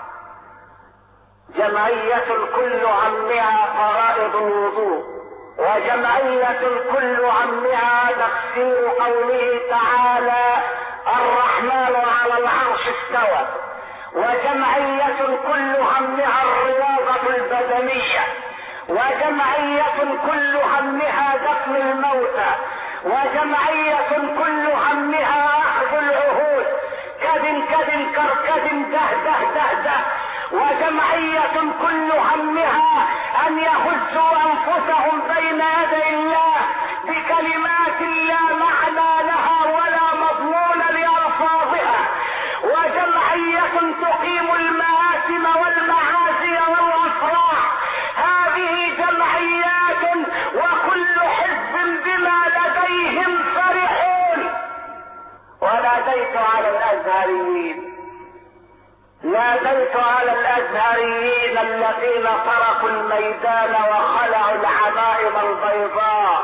جمعية كل همها فرائض الوضوء، وجمعية كل همها تفسير قوله تعالى الرحمن على العرش استوى، وجمعية كل همها الرياضة البدنية، وجمعية كل همها دفن الموتى، وجمعية كل همها أخذ العهود كد كركد ده، وجمعية كل همها أن يهزوا أنفسهم بين يدي الله بكلمات لا معنى لها ولا مضمون لألفاظها، وجمعية تقيم المآثم والمعازي والأفراح. هذه جمعيات وكل حزب بما لديهم فرحون. وناديت على الأزهريين، ناديت على الأزهريين الذين تركوا الميدان وخلعوا العمائم البيضاء،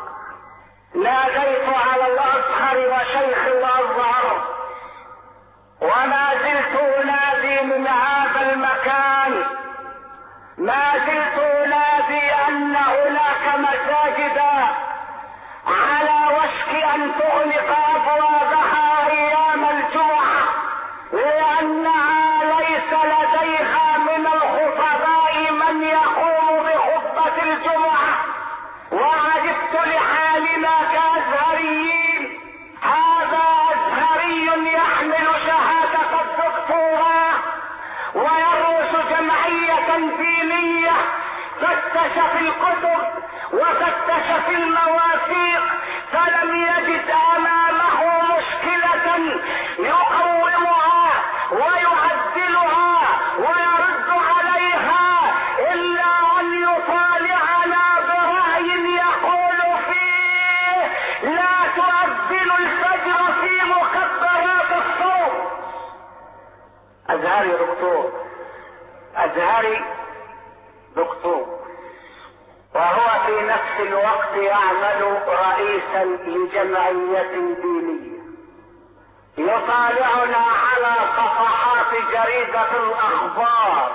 ناديت على الأزهر وشيخ الأزهر، وما زلت أنادي من هذا المكان، ما زلت أنادي أن هناك مساجدا على وشك أن تغلق أبوابها أيام الجمعة، لأنها ليس لديها من الخطباء من يقوم بخطبة الجمعة. وعجبت لحالنا كأزهريين. هذا أزهري يحمل شهادة الدكتوراه ويرأس جمعية دينية، فتش في الكتب وفتش في المواثيق فلم يجد أمامه مشكلة يقومها ويعدلها ويرد عليها إلا أن يطالعنا برأي يقول فيه لا تؤذن الفجر في مكبرات الصوم. أزهري دكتور، أزهري دكتور، وهو في نفس الوقت يعمل رئيسا لجمعية دينية، يطالعنا على صفحات جريدة الأخبار،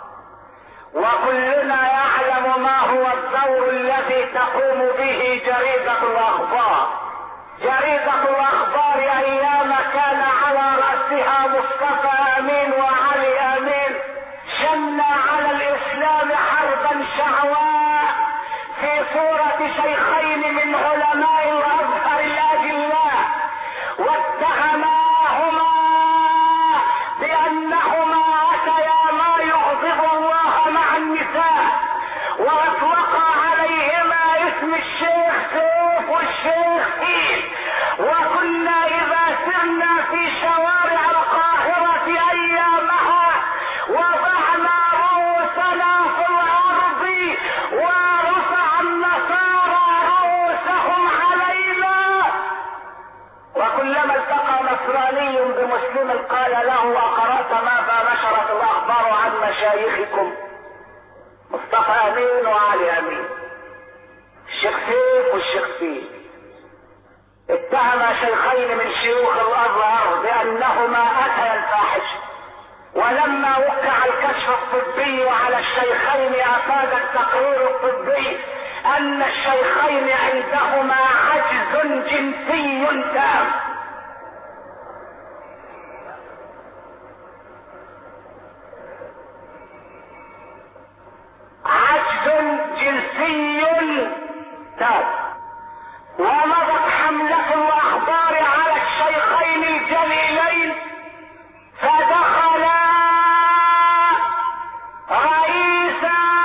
وكلنا يعلم ما هو الدور الذي تقوم به جريدة الأخبار. جريدة الأخبار أيام كان على رأسها مصطفى أمين وعلي أمين شن على الإسلام حربا شعواء في صورة شيخين من علماء الأزهر الأجلاء، واتهماهما بأنهما أتيا ما يغضب الله مع النساء، وأطلقا عليهما اسم الشيخ سيف والشيخ إيد. وكنا إذا سرنا في شوارع القاهرة أيامها نشرت الاخبار عن مشايخكم مصطفى امين وعلي امين، الشيخ سيف والشيخ سيف، اتهم شيخين من شيوخ الازهر بانهما اتيا الفاحشه، ولما وقع الكشف الطبي على الشيخين افاد التقرير الطبي ان الشيخين عندهما عجز جنسي تام. عجز جنسي تام. ومضت حملة الاخبار على الشيخين الجليلين، فدخلا رئيس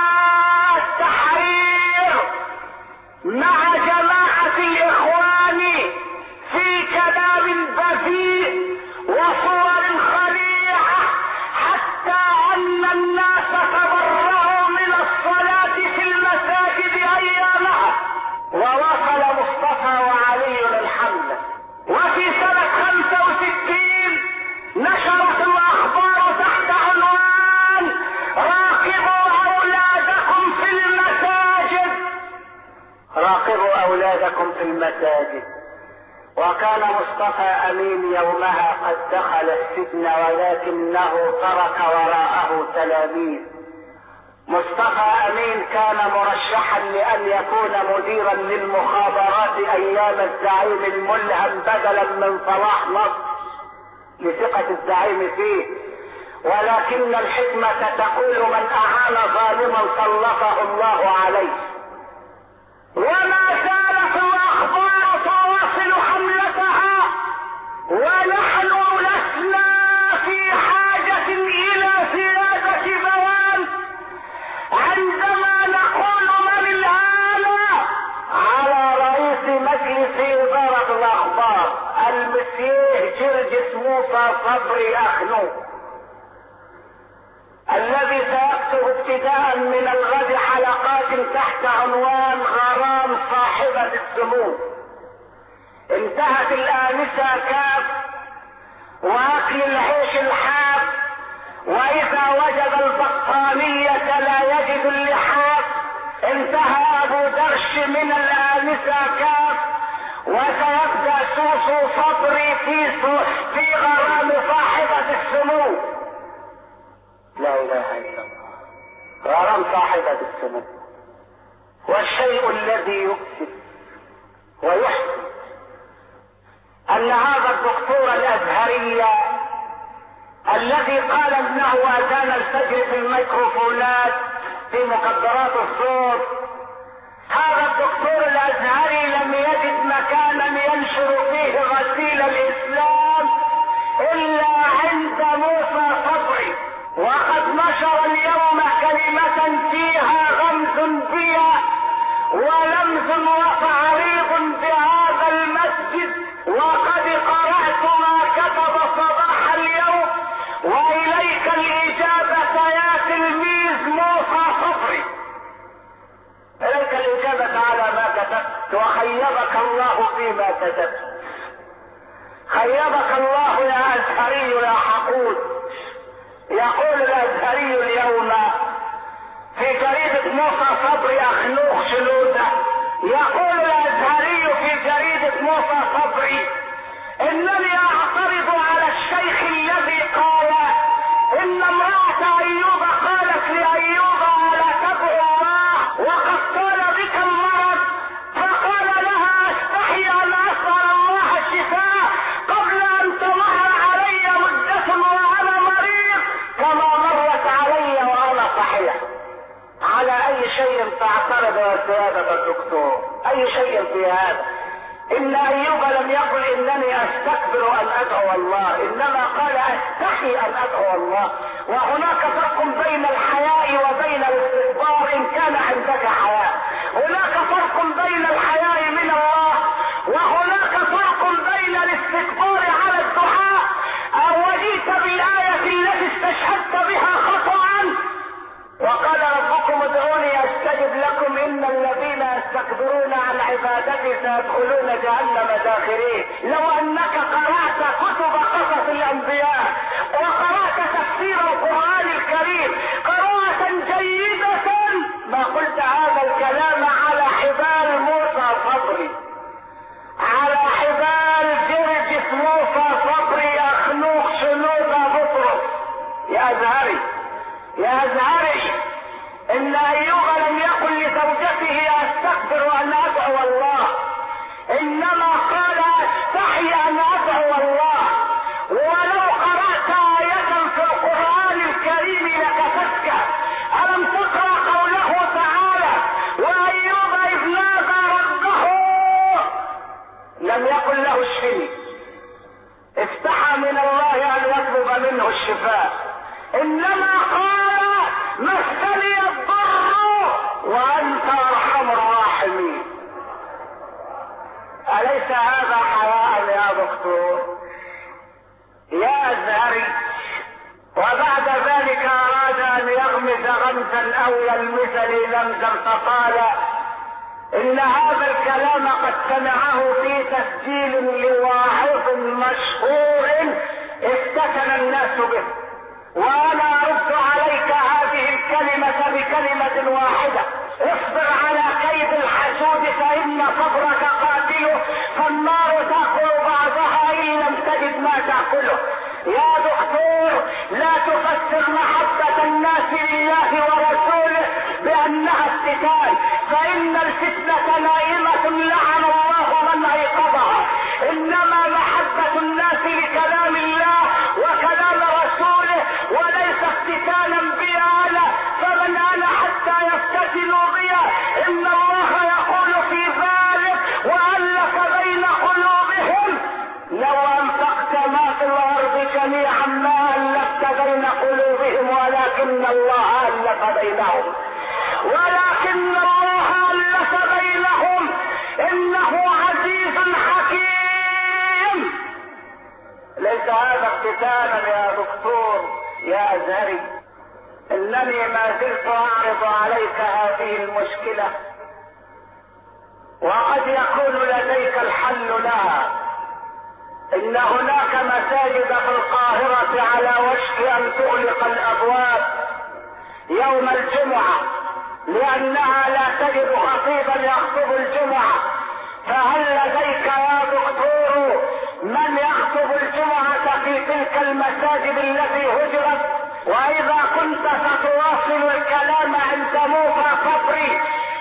التحرير مع جماعة الاخوان في كلام بذيء وصور خليعة، حتى ان الناس تبرعوا من الصلاة في المساجد ايامها. ووصل مصطفى وعلي الحملة، وفي سنة 65 نشرت الاخبار تحت عنوان راقبوا اولادكم في المساجد. راقبوا اولادكم في المساجد. وكان مصطفى امين يومها قد دخل السجن، ولكنه ترك وراءه تلاميذ. مصطفى امين كان مرشحا لان يكون مديرا للمخابرات ايام الزعيم الملهم بدلا من صلاح نصر لثقة الزعيم فيه، ولكن الحكمة تقول من اعان ظالما سلطه الله عليه. وما زالت الاخبار تواصل حملتها، ونحن لسنا في حاجة الى زيادة بيان عندما نقول من الآن على رئيس مجلس إدارة الأخبار المسيح جرجس موسى صبري أخنو، الذي سيكتب ابتداء من الغد حلقات تحت عنوان غرام صاحبة السمو. انتهت الآنسة كاف وأكل العيش الحاف، وإذا وجد البطانية لا يجد اللحاف. انتهى أبو درش من الآنسة كاف، وسيبدأ سوسو صبري في غرام صاحبة السمو. لا إله إلا الله، غرام صاحبة السمو. والشيء الذي يؤسف ويحزن أن هذا الدكتور الأزهري الذي قال انه اذان الفجر في الميكروفونات في مكبرات الصوت، هذا الدكتور الازهري لم يجد مكانا ينشر فيه غسيل الاسلام الا عند موسى صبري، وقد نشر اليوم كلمة فيها غمز بها ولمز وتعريض بهذا المسجد. وقد قرأت ما كتب صباح اليوم، وإليك الإجابة يا تلميذ موسى صبري، إليك الإجابة على ما كتبت، وخيبك الله فيما كتبت. خيبك الله يا أزهري يا حقود. يقول الأزهري اليوم في جريدة موسى صبري أخنوخ شنودة، يقول الأزهري في جريدة موسى صبري إنني أعترض على الشيخ الذي قال إن امرأة أيوب قالت لأيوب ألا تدعو الله وقد قال بك المرض، فقال لها أستحي أن أسأل الله الشفاء قبل أن تمر علي مدة وأنا مريض كما مرت علي وأنا صحيح. على أي شيء تعترض يا سيادة الدكتور؟ أي شيء في هذا؟ إن أيوب لم يقل إنني أستكبر أن أدعو الله، إنما قال أستحي أن أدعو الله. وهناك فرق بين الحياء وبين الاستكبار إن كان عندك حياء. هناك فرق بين الحياء من الله، وهناك فرق بين الاستكبار على الدعاء. أو جئت بالآية التي استشهدت بها خطأ، وقال ربكم ادعوني أستجب لكم إن الذين يستكبرون عن عبادتي سيدخلون جهنم داخرين. لو انك قرأت كتب قصص الانبياء وقرأت تفسير القرآن الكريم قراءة جيدة ما قلت هذا الكلام على حبال موسى صبري، على حبال جرجس موسى صبري اخنوخ شنوده بطرس. يا ازهري يا ازهري، ان ايوب لم يقل لزوجته استكبر ان ادعو الله، انما قال استحي ان ادعو الله. ولو قرأت آية في القرآن الكريم لكفتك. ألم تقرأ قوله تعالى وأيوب إذ نادى ربه لم يقل له اشفني، استحى من الله أن يطلب منه الشفاء، إنما قال مسني الضر وأنت أرحم الراحمين. أليس هذا حياء يا دكتور يا أزهري؟ وبعد ذلك أراد أن يغمز غمزا أو يلمس لي لمزا فقال إن هذا الكلام قد سمعه في تسجيل لواعظ مشهور افتتن الناس به، وأنا أرد عليك هذه الكلمة بكلمة واحدة: اصبر على كيد الحسود فإن صبرك قاتله، فالنار تأكل بعضها إن لم تجد ما تأكله. يا دكتور لا تفسر محبة الناس لله ورسوله بأنها افتتان، فإن الفتنة نائمة لعن الله من أيقظها، إنما محبة الناس لكلام الله وكلام رسوله وليس افتتانا بي أنا، فمن أنا حتى يفتتنوا بي؟ إن الله يقول في ذلك وألف بين قلوبهم لو أنفقت ما في الأرض جميعا ما ألفت بين قلوبهم ولكن الله ألف بينهم، ولكن الله ألف بينهم إنه عزيز حكيم. ليس هذا افتتانا يا دكتور يا أزهري؟ إنني ما زلت أعرض عليك هذه المشكلة وقد يكون لديك الحل لها. إن هناك مساجد في القاهرة على وشك أن تغلق الأبواب يوم الجمعة لأنها لا تجد خطيبا يخطب الجمعة، فهل لديك يا دكتور من يخطب الجمعة في تلك المساجد التي هجرت؟ وإذا كنت ستواصل الكلام عند موسى صبري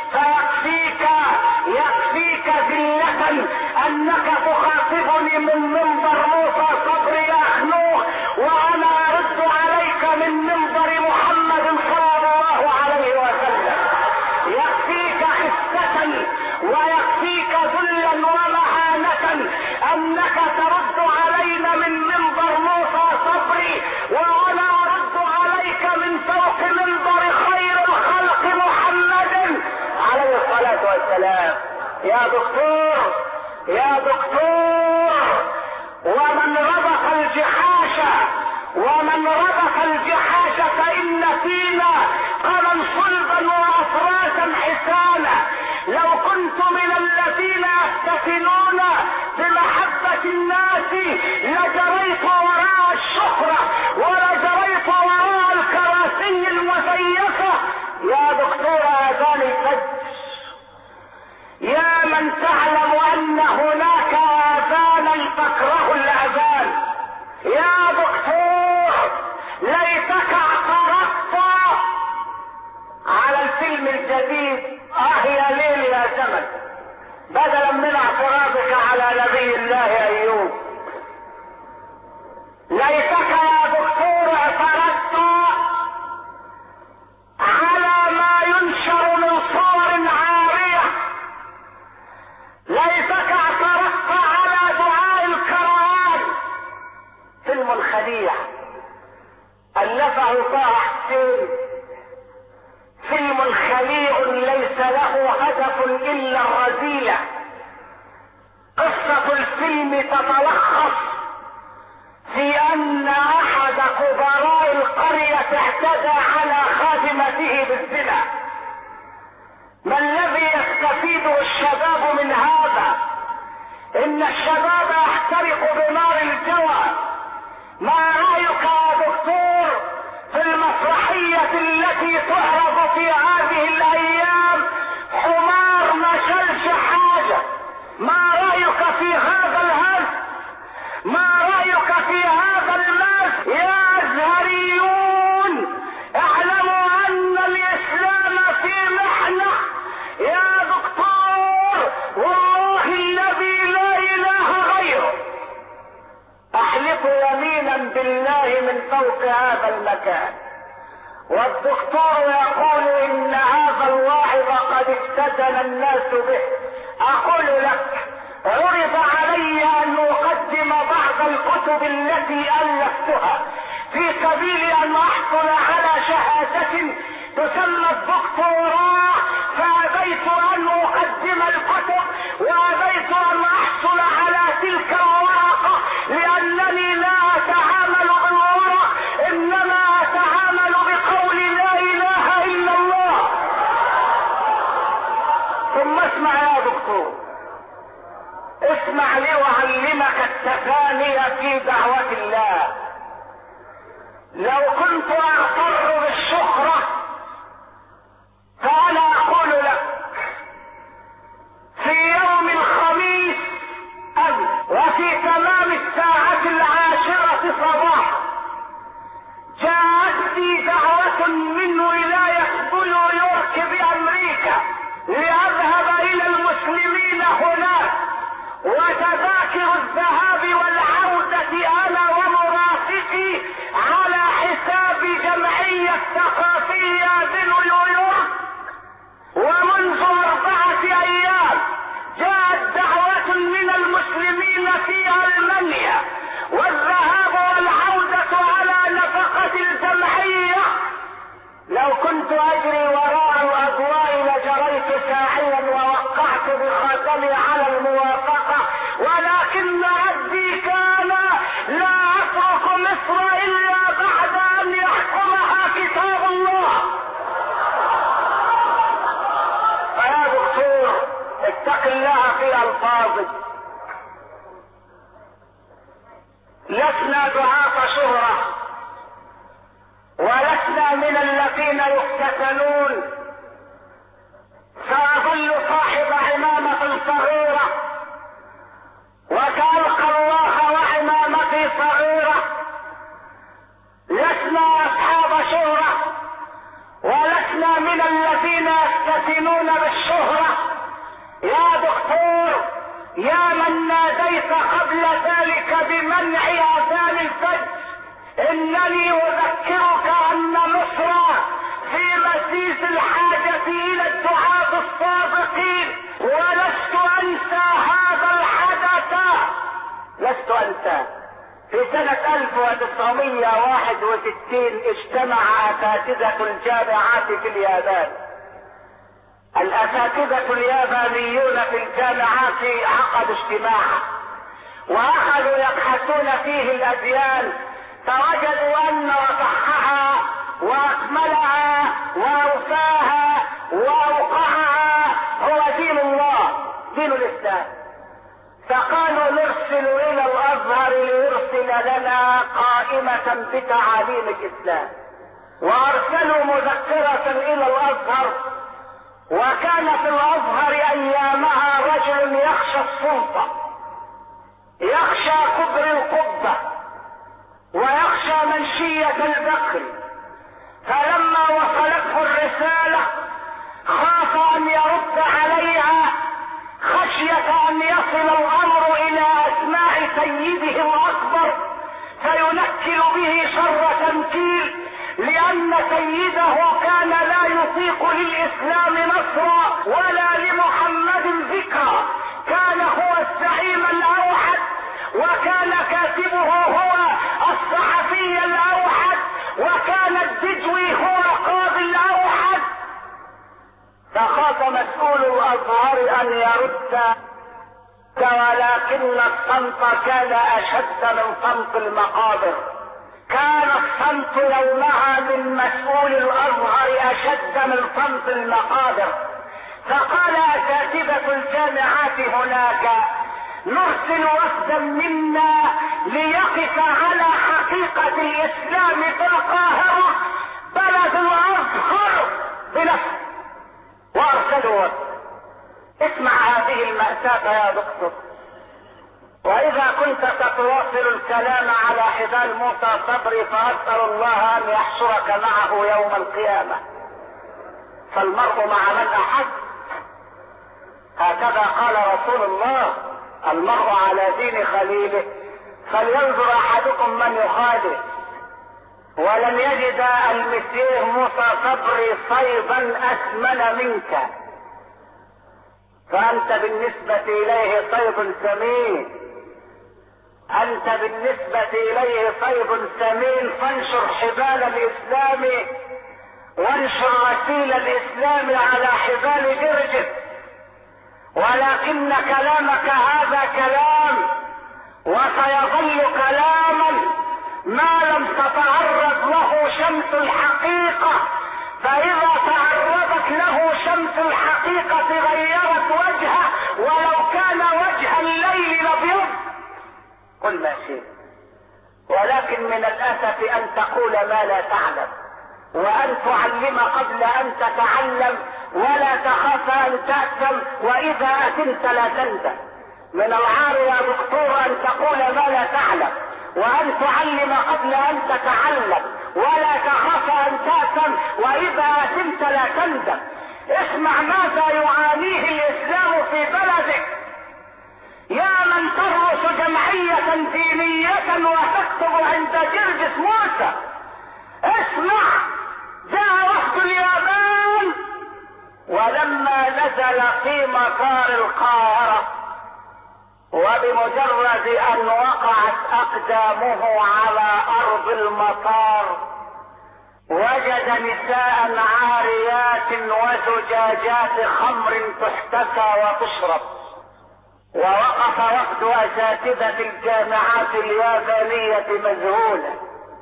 يكفيك ذلة أنك تخاطبني من منبر موسى صبري يا أخنوخ، وأنا أرد عليك من منبر محمد صلى الله عليه وسلم. يكفيك خفة ويكفيك ذلا ومهانة أنك ترد علينا من منبر موسى صبري، وأنا أرد عليك من فوق منبر خير الخلق محمد عليه الصلاة والسلام. يا دكتور يا دكتور، ومن ربط الجحاش فإن فينا قمن صلبا وأفراسا حسانا. لو كنت من الذين يفتتنون بمحبة الناس لجريت وراء الشهرة ولجريت وراء الكراسي المزيفة. يا دكتور آذان الفجر، يا من تعلم أن هناك آذانا تكره الأذان، يا دكتور ليتك اعترضت على الفيلم الجديد يا ليل يا زمن بدلا من اعتراضك على نبي الله أيوب. ليتك يا دكتور اعترضت على ما ينشر من صور عارية، ليتك اعترضت على دعاء الكروان. فيلم الخليع ألفه طه حسين، فيلم خليع ليس له هدف إلا الرذيلة. قصة الفيلم تتلخص في أن أحد كبراء القرية اعتدى على خادمته بالزنا، ما الذي يستفيده الشباب من هذا؟ ان الشباب يحترق بنار الجوع. ما رأيك يا دكتور في المسرحية التي تعرض في هذه الايام؟ حمار ما شالش حاجة. ما رأيك في هذا الهز؟ ما رأيك في هذا المس؟ يا ازهريون اعلموا ان الاسلام في محنة يا دكتور، والله الذي لا اله غيره احلف يمينا بالله من فوق هذا المكان، والدكتور يقول ان هذا الواعظ قد افتتن الناس به. اقول لك عرض علي ان اقدم بعض الكتب التي الفتها في سبيل ان احصل على شهادة تسمى الدكتوراه، فابيت ان اقدم الكتب وابيت ان احصل على تلك الورقة، لانني لا اتعامل بالورق انما اتعامل بقول لا اله الا الله. ثم اسمع يا دكتور، اسمع لي واعلمك التفاني في دعوة الله. لو كنت اغتر بالشهرة فانا اقول لك في يوم الخميس امس وفي تمام الساعة 10 صباحا جاءتني دعوة من ولاية نيويورك بامريكا لأذهب الى المسلمين هناك، وتذاكر الذهاب والعودة انا ومرافقي على حساب جمعية ثقافية بنيويورك. ومنذ 4 ايام جاءت دعوة من المسلمين في المانيا والذهاب والعودة على نفقة الجمعية. لو كنت اجري وراء الاضواء لجريت ساعيا ووقعت بخاتمي على الموافقة، ولكن عبدي كان لا اترك مصر الا بعد ان يحكمها كتاب الله. فيا دكتور اتق الله في الفاظك. لسنا دعاة شهرة ولسنا من الذين يفتتنون. سأظل صاحب عمامة صغيرة وكألقى الله وعمامتي صغيرة. لسنا أصحاب شهرة ولسنا من الذين يفتتنون بالشهرة. يا دكتور يا من ناديت قبل ذلك بمنع اذان الفجر، انني اذكرك ان مصر في مسيس الحاجة الى الدعاة الصادقين، ولست انسى هذا الحدث. لست انسى في سنة 1961 اجتمع اساتذة الجامعات في اليابان. الاساتذة اليابانيون في الجامعات عقدوا اجتماعا واخذوا يبحثون فيه الاديان، فوجدوا ان اصحها واكملها واوفاها واوقعها هو دين الله، دين الاسلام. فقالوا نرسل الى الازهر ليرسل لنا قائمة بتعاليم الاسلام، وارسلوا مذكرة الى الازهر. وكان في الازهر ايامها رجل يخشى السلطة، يخشى كبر القبة ويخشى منشية البكر، فلما وصلته الرسالة خاف ان يرد عليها خشية ان يصل الامر الى اسماع سيده الاكبر فينكل به شر تنكيل، لان سيده كان لا يطيق للاسلام نصرا ولا لمحمد ذكرا. كان هو الزعيم الاوحد وكان كاتبه هو الصحفي الاوحد وكان الدجوي هو القاضي الاوحد. فخاف مسؤول الازهر ان يرد، ولكن الصمت كان اشد من صمت المقابر. كان الصمت يومها من مسؤول الازهر اشد من صمت المقابر. فقال اساتذة الجامعات هناك: نرسل وفدا منا ليقف على حقيقة الاسلام في القاهرة بلد الازهر بنفسه. وارسلوا وفد. اسمع هذه المأساة يا دكتور. واذا كنت ستواصل الكلام على حبال موسى صبري فاسأل الله ان يحشرك معه يوم القيامة. فالمرء مع من احب، هكذا قال رسول الله: المرء على دين خليله فلينظر احدكم من يخالف. ولن يجد المسيح موسى صبري صيدا اسمن منك، فانت بالنسبة اليه صيد سمين، انت بالنسبة اليه صيد سمين. فانشر حبال الاسلام وانشر رسيل الاسلام على حبال جرجس. ولكن كلامك هذا كلام وسيظل كلاما ما لم تتعرض له شمس الحقيقة. فاذا تعرضت له شمس الحقيقة غيرت وجهه ولو كان وجه الليل الابيض. قل ما شئت، ولكن من الاسف ان تقول ما لا تعلم، وان تعلم قبل ان تتعلم، ولا تخاف ان تأثم، واذا اثمت لا تندم. من العار يا دكتور ان تقول ما لا تعلم، وان تعلم قبل ان تتعلم، ولا تخاف ان تأثم، واذا اثمت لا تندم. اسمع ماذا يعانيه الاسلام في بلدك. يا من ترأس جمعية دينية وتكتب عند جرجس موسى، اسمع، جاء وفد اليابان ولما نزل في مطار القاهرة وبمجرد ان وقعت اقدامه على ارض المطار وجد نساء عاريات وزجاجات خمر تحتسى وتشرب. ووقف وفد اساتذة الجامعات اليابانية مذهولا،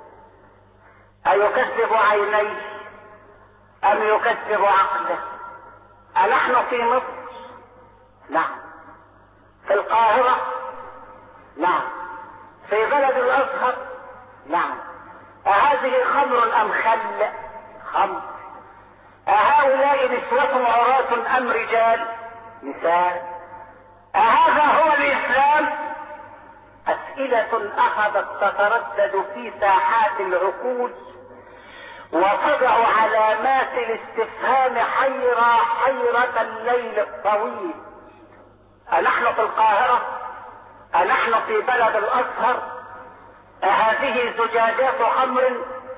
ايكذب عينيه ام يكذب عقله؟ أنحن في مصر؟ نعم. في القاهرة؟ نعم. في بلد الازهر؟ نعم. أهذه خمر ام خل؟ خمر. أهؤلاء نسوة عراة ام رجال؟ نساء. أهذا هو الإسلام؟ أسئلة أخذت تتردد في ساحات العقول وتضع علامات الاستفهام حيرة الليل الطويل. أنحن في القاهرة؟ أنحن في بلد الأزهر؟ أهذه زجاجات خمر؟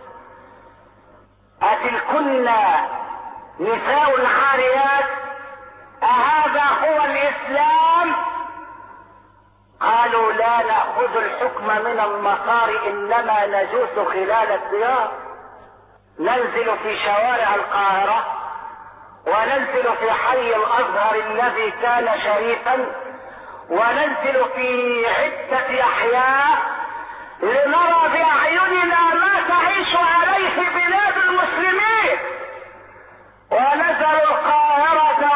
أتلكن نساء عاريات؟ أهذا هو الإسلام؟ قالوا لا نأخذ الحكم من المطار، إنما نجوس خلال الديار، ننزل في شوارع القاهرة وننزل في حي الازهر الذي كان شريفا وننزل في عدة احياء لنرى باعيننا ما تعيش عليه بلاد المسلمين. ونزلوا القاهرة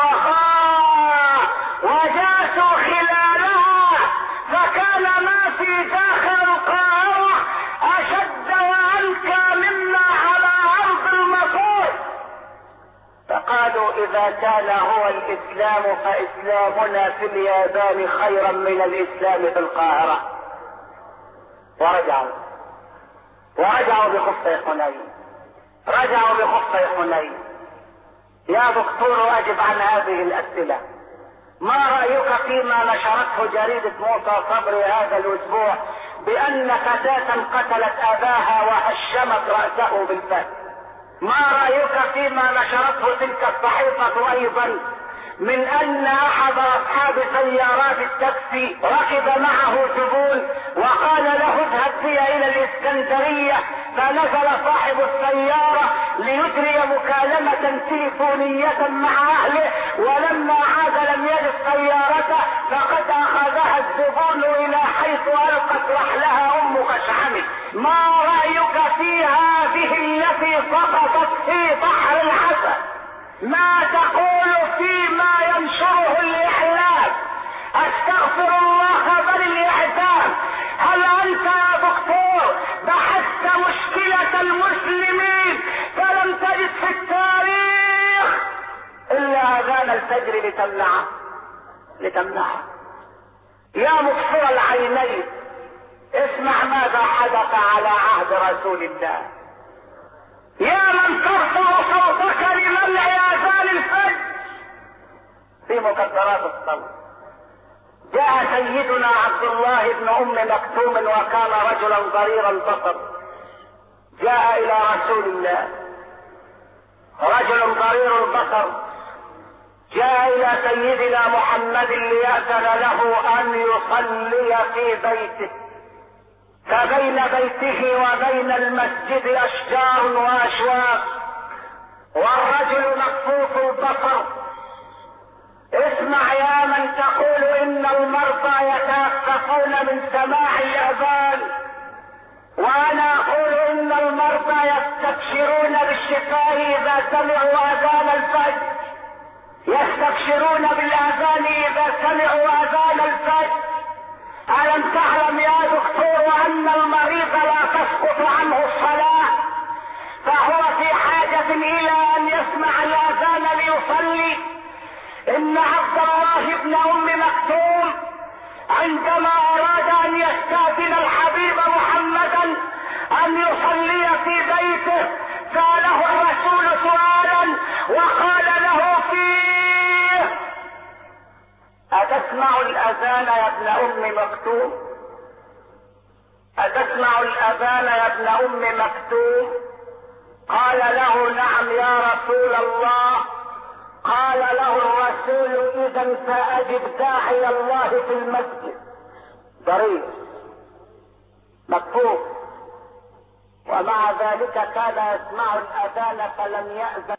وجاسوا خلالها، فكان ما في داخل القاهرة اشد وانكى مما على ارض المطور. فقالوا اذا كان هو الاسلام فاسلامنا في اليابان خيرا من الاسلام في القاهرة. ورجعوا بخفي حنين. رجعوا بخفي حنين. يا دكتور اجب عن هذه الاسئلة. ما رأيك فيما نشرته جريدة موسى صبري هذا الاسبوع بان فتاة قتلت اباها وهشمت رأسه بالفاس؟ ما رأيك فيما نشرته تلك الصحيفة ايضا من ان احد اصحاب سيارات التاكسي ركب معه زبون وقال له اذهب بي الى الاسكندرية، فنزل صاحب السيارة ليجري مكالمة تليفونية مع اهله، ولما عاد لم يجد سيارته فقد اخذها الزبون الى حيث القت رحلها ام كشحمي. ما رأيك في هذه التي سقطت في بحر العسل؟ ما تقول يقول فيما ينشره الاعلام: استغفر الله بل الاعدام. هل انت يا دكتور بحثت مشكلة المسلمين فلم تجد في التاريخ الا اذان الفجر لتمنعه؟ يا مبصر العينين، اسمع ماذا حدث على عهد رسول الله. يا من ترفع صوتك لمنع اذان الفجر في مكبرات الصوت. جاء سيدنا عبد الله بن ام مكتوم وكان رجلا ضرير البصر، جاء الى رسول الله، رجل ضرير البصر جاء الى سيدنا محمد ليأذن له ان يصلي في بيته، فبين بيته وبين المسجد اشجار واشواك والرجل مكفوف البصر. اسمع يا من تقول ان المرضى يتأسفون من سماع الاذان، وانا اقول ان المرضى يستبشرون بالشفاء اذا سمعوا اذان الفجر، يستبشرون بالاذان اذا سمعوا اذان الفجر. ألم تعلم يا دكتور أن المريض لا تسقط عنه الصلاة، فهو في حاجة إلى أن يسمع الأذان ليصلي؟ إن عبد الله بن أم مكتوم عندما أراد أن يستأذن الحبيب محمدا أن يصلي في بيته سأله الرسول سؤالا وقال له فيه: أتسمع الأذان يا ابن أم مكتوم؟ أتسمع الأذان يا ابن أم مكتوم؟ قال له: نعم يا رسول الله. قال له الرسول: إذا فأجب داعي الله في المسجد. ضرير مكتوم، ومع ذلك كان يسمع الأذان فلم يأذن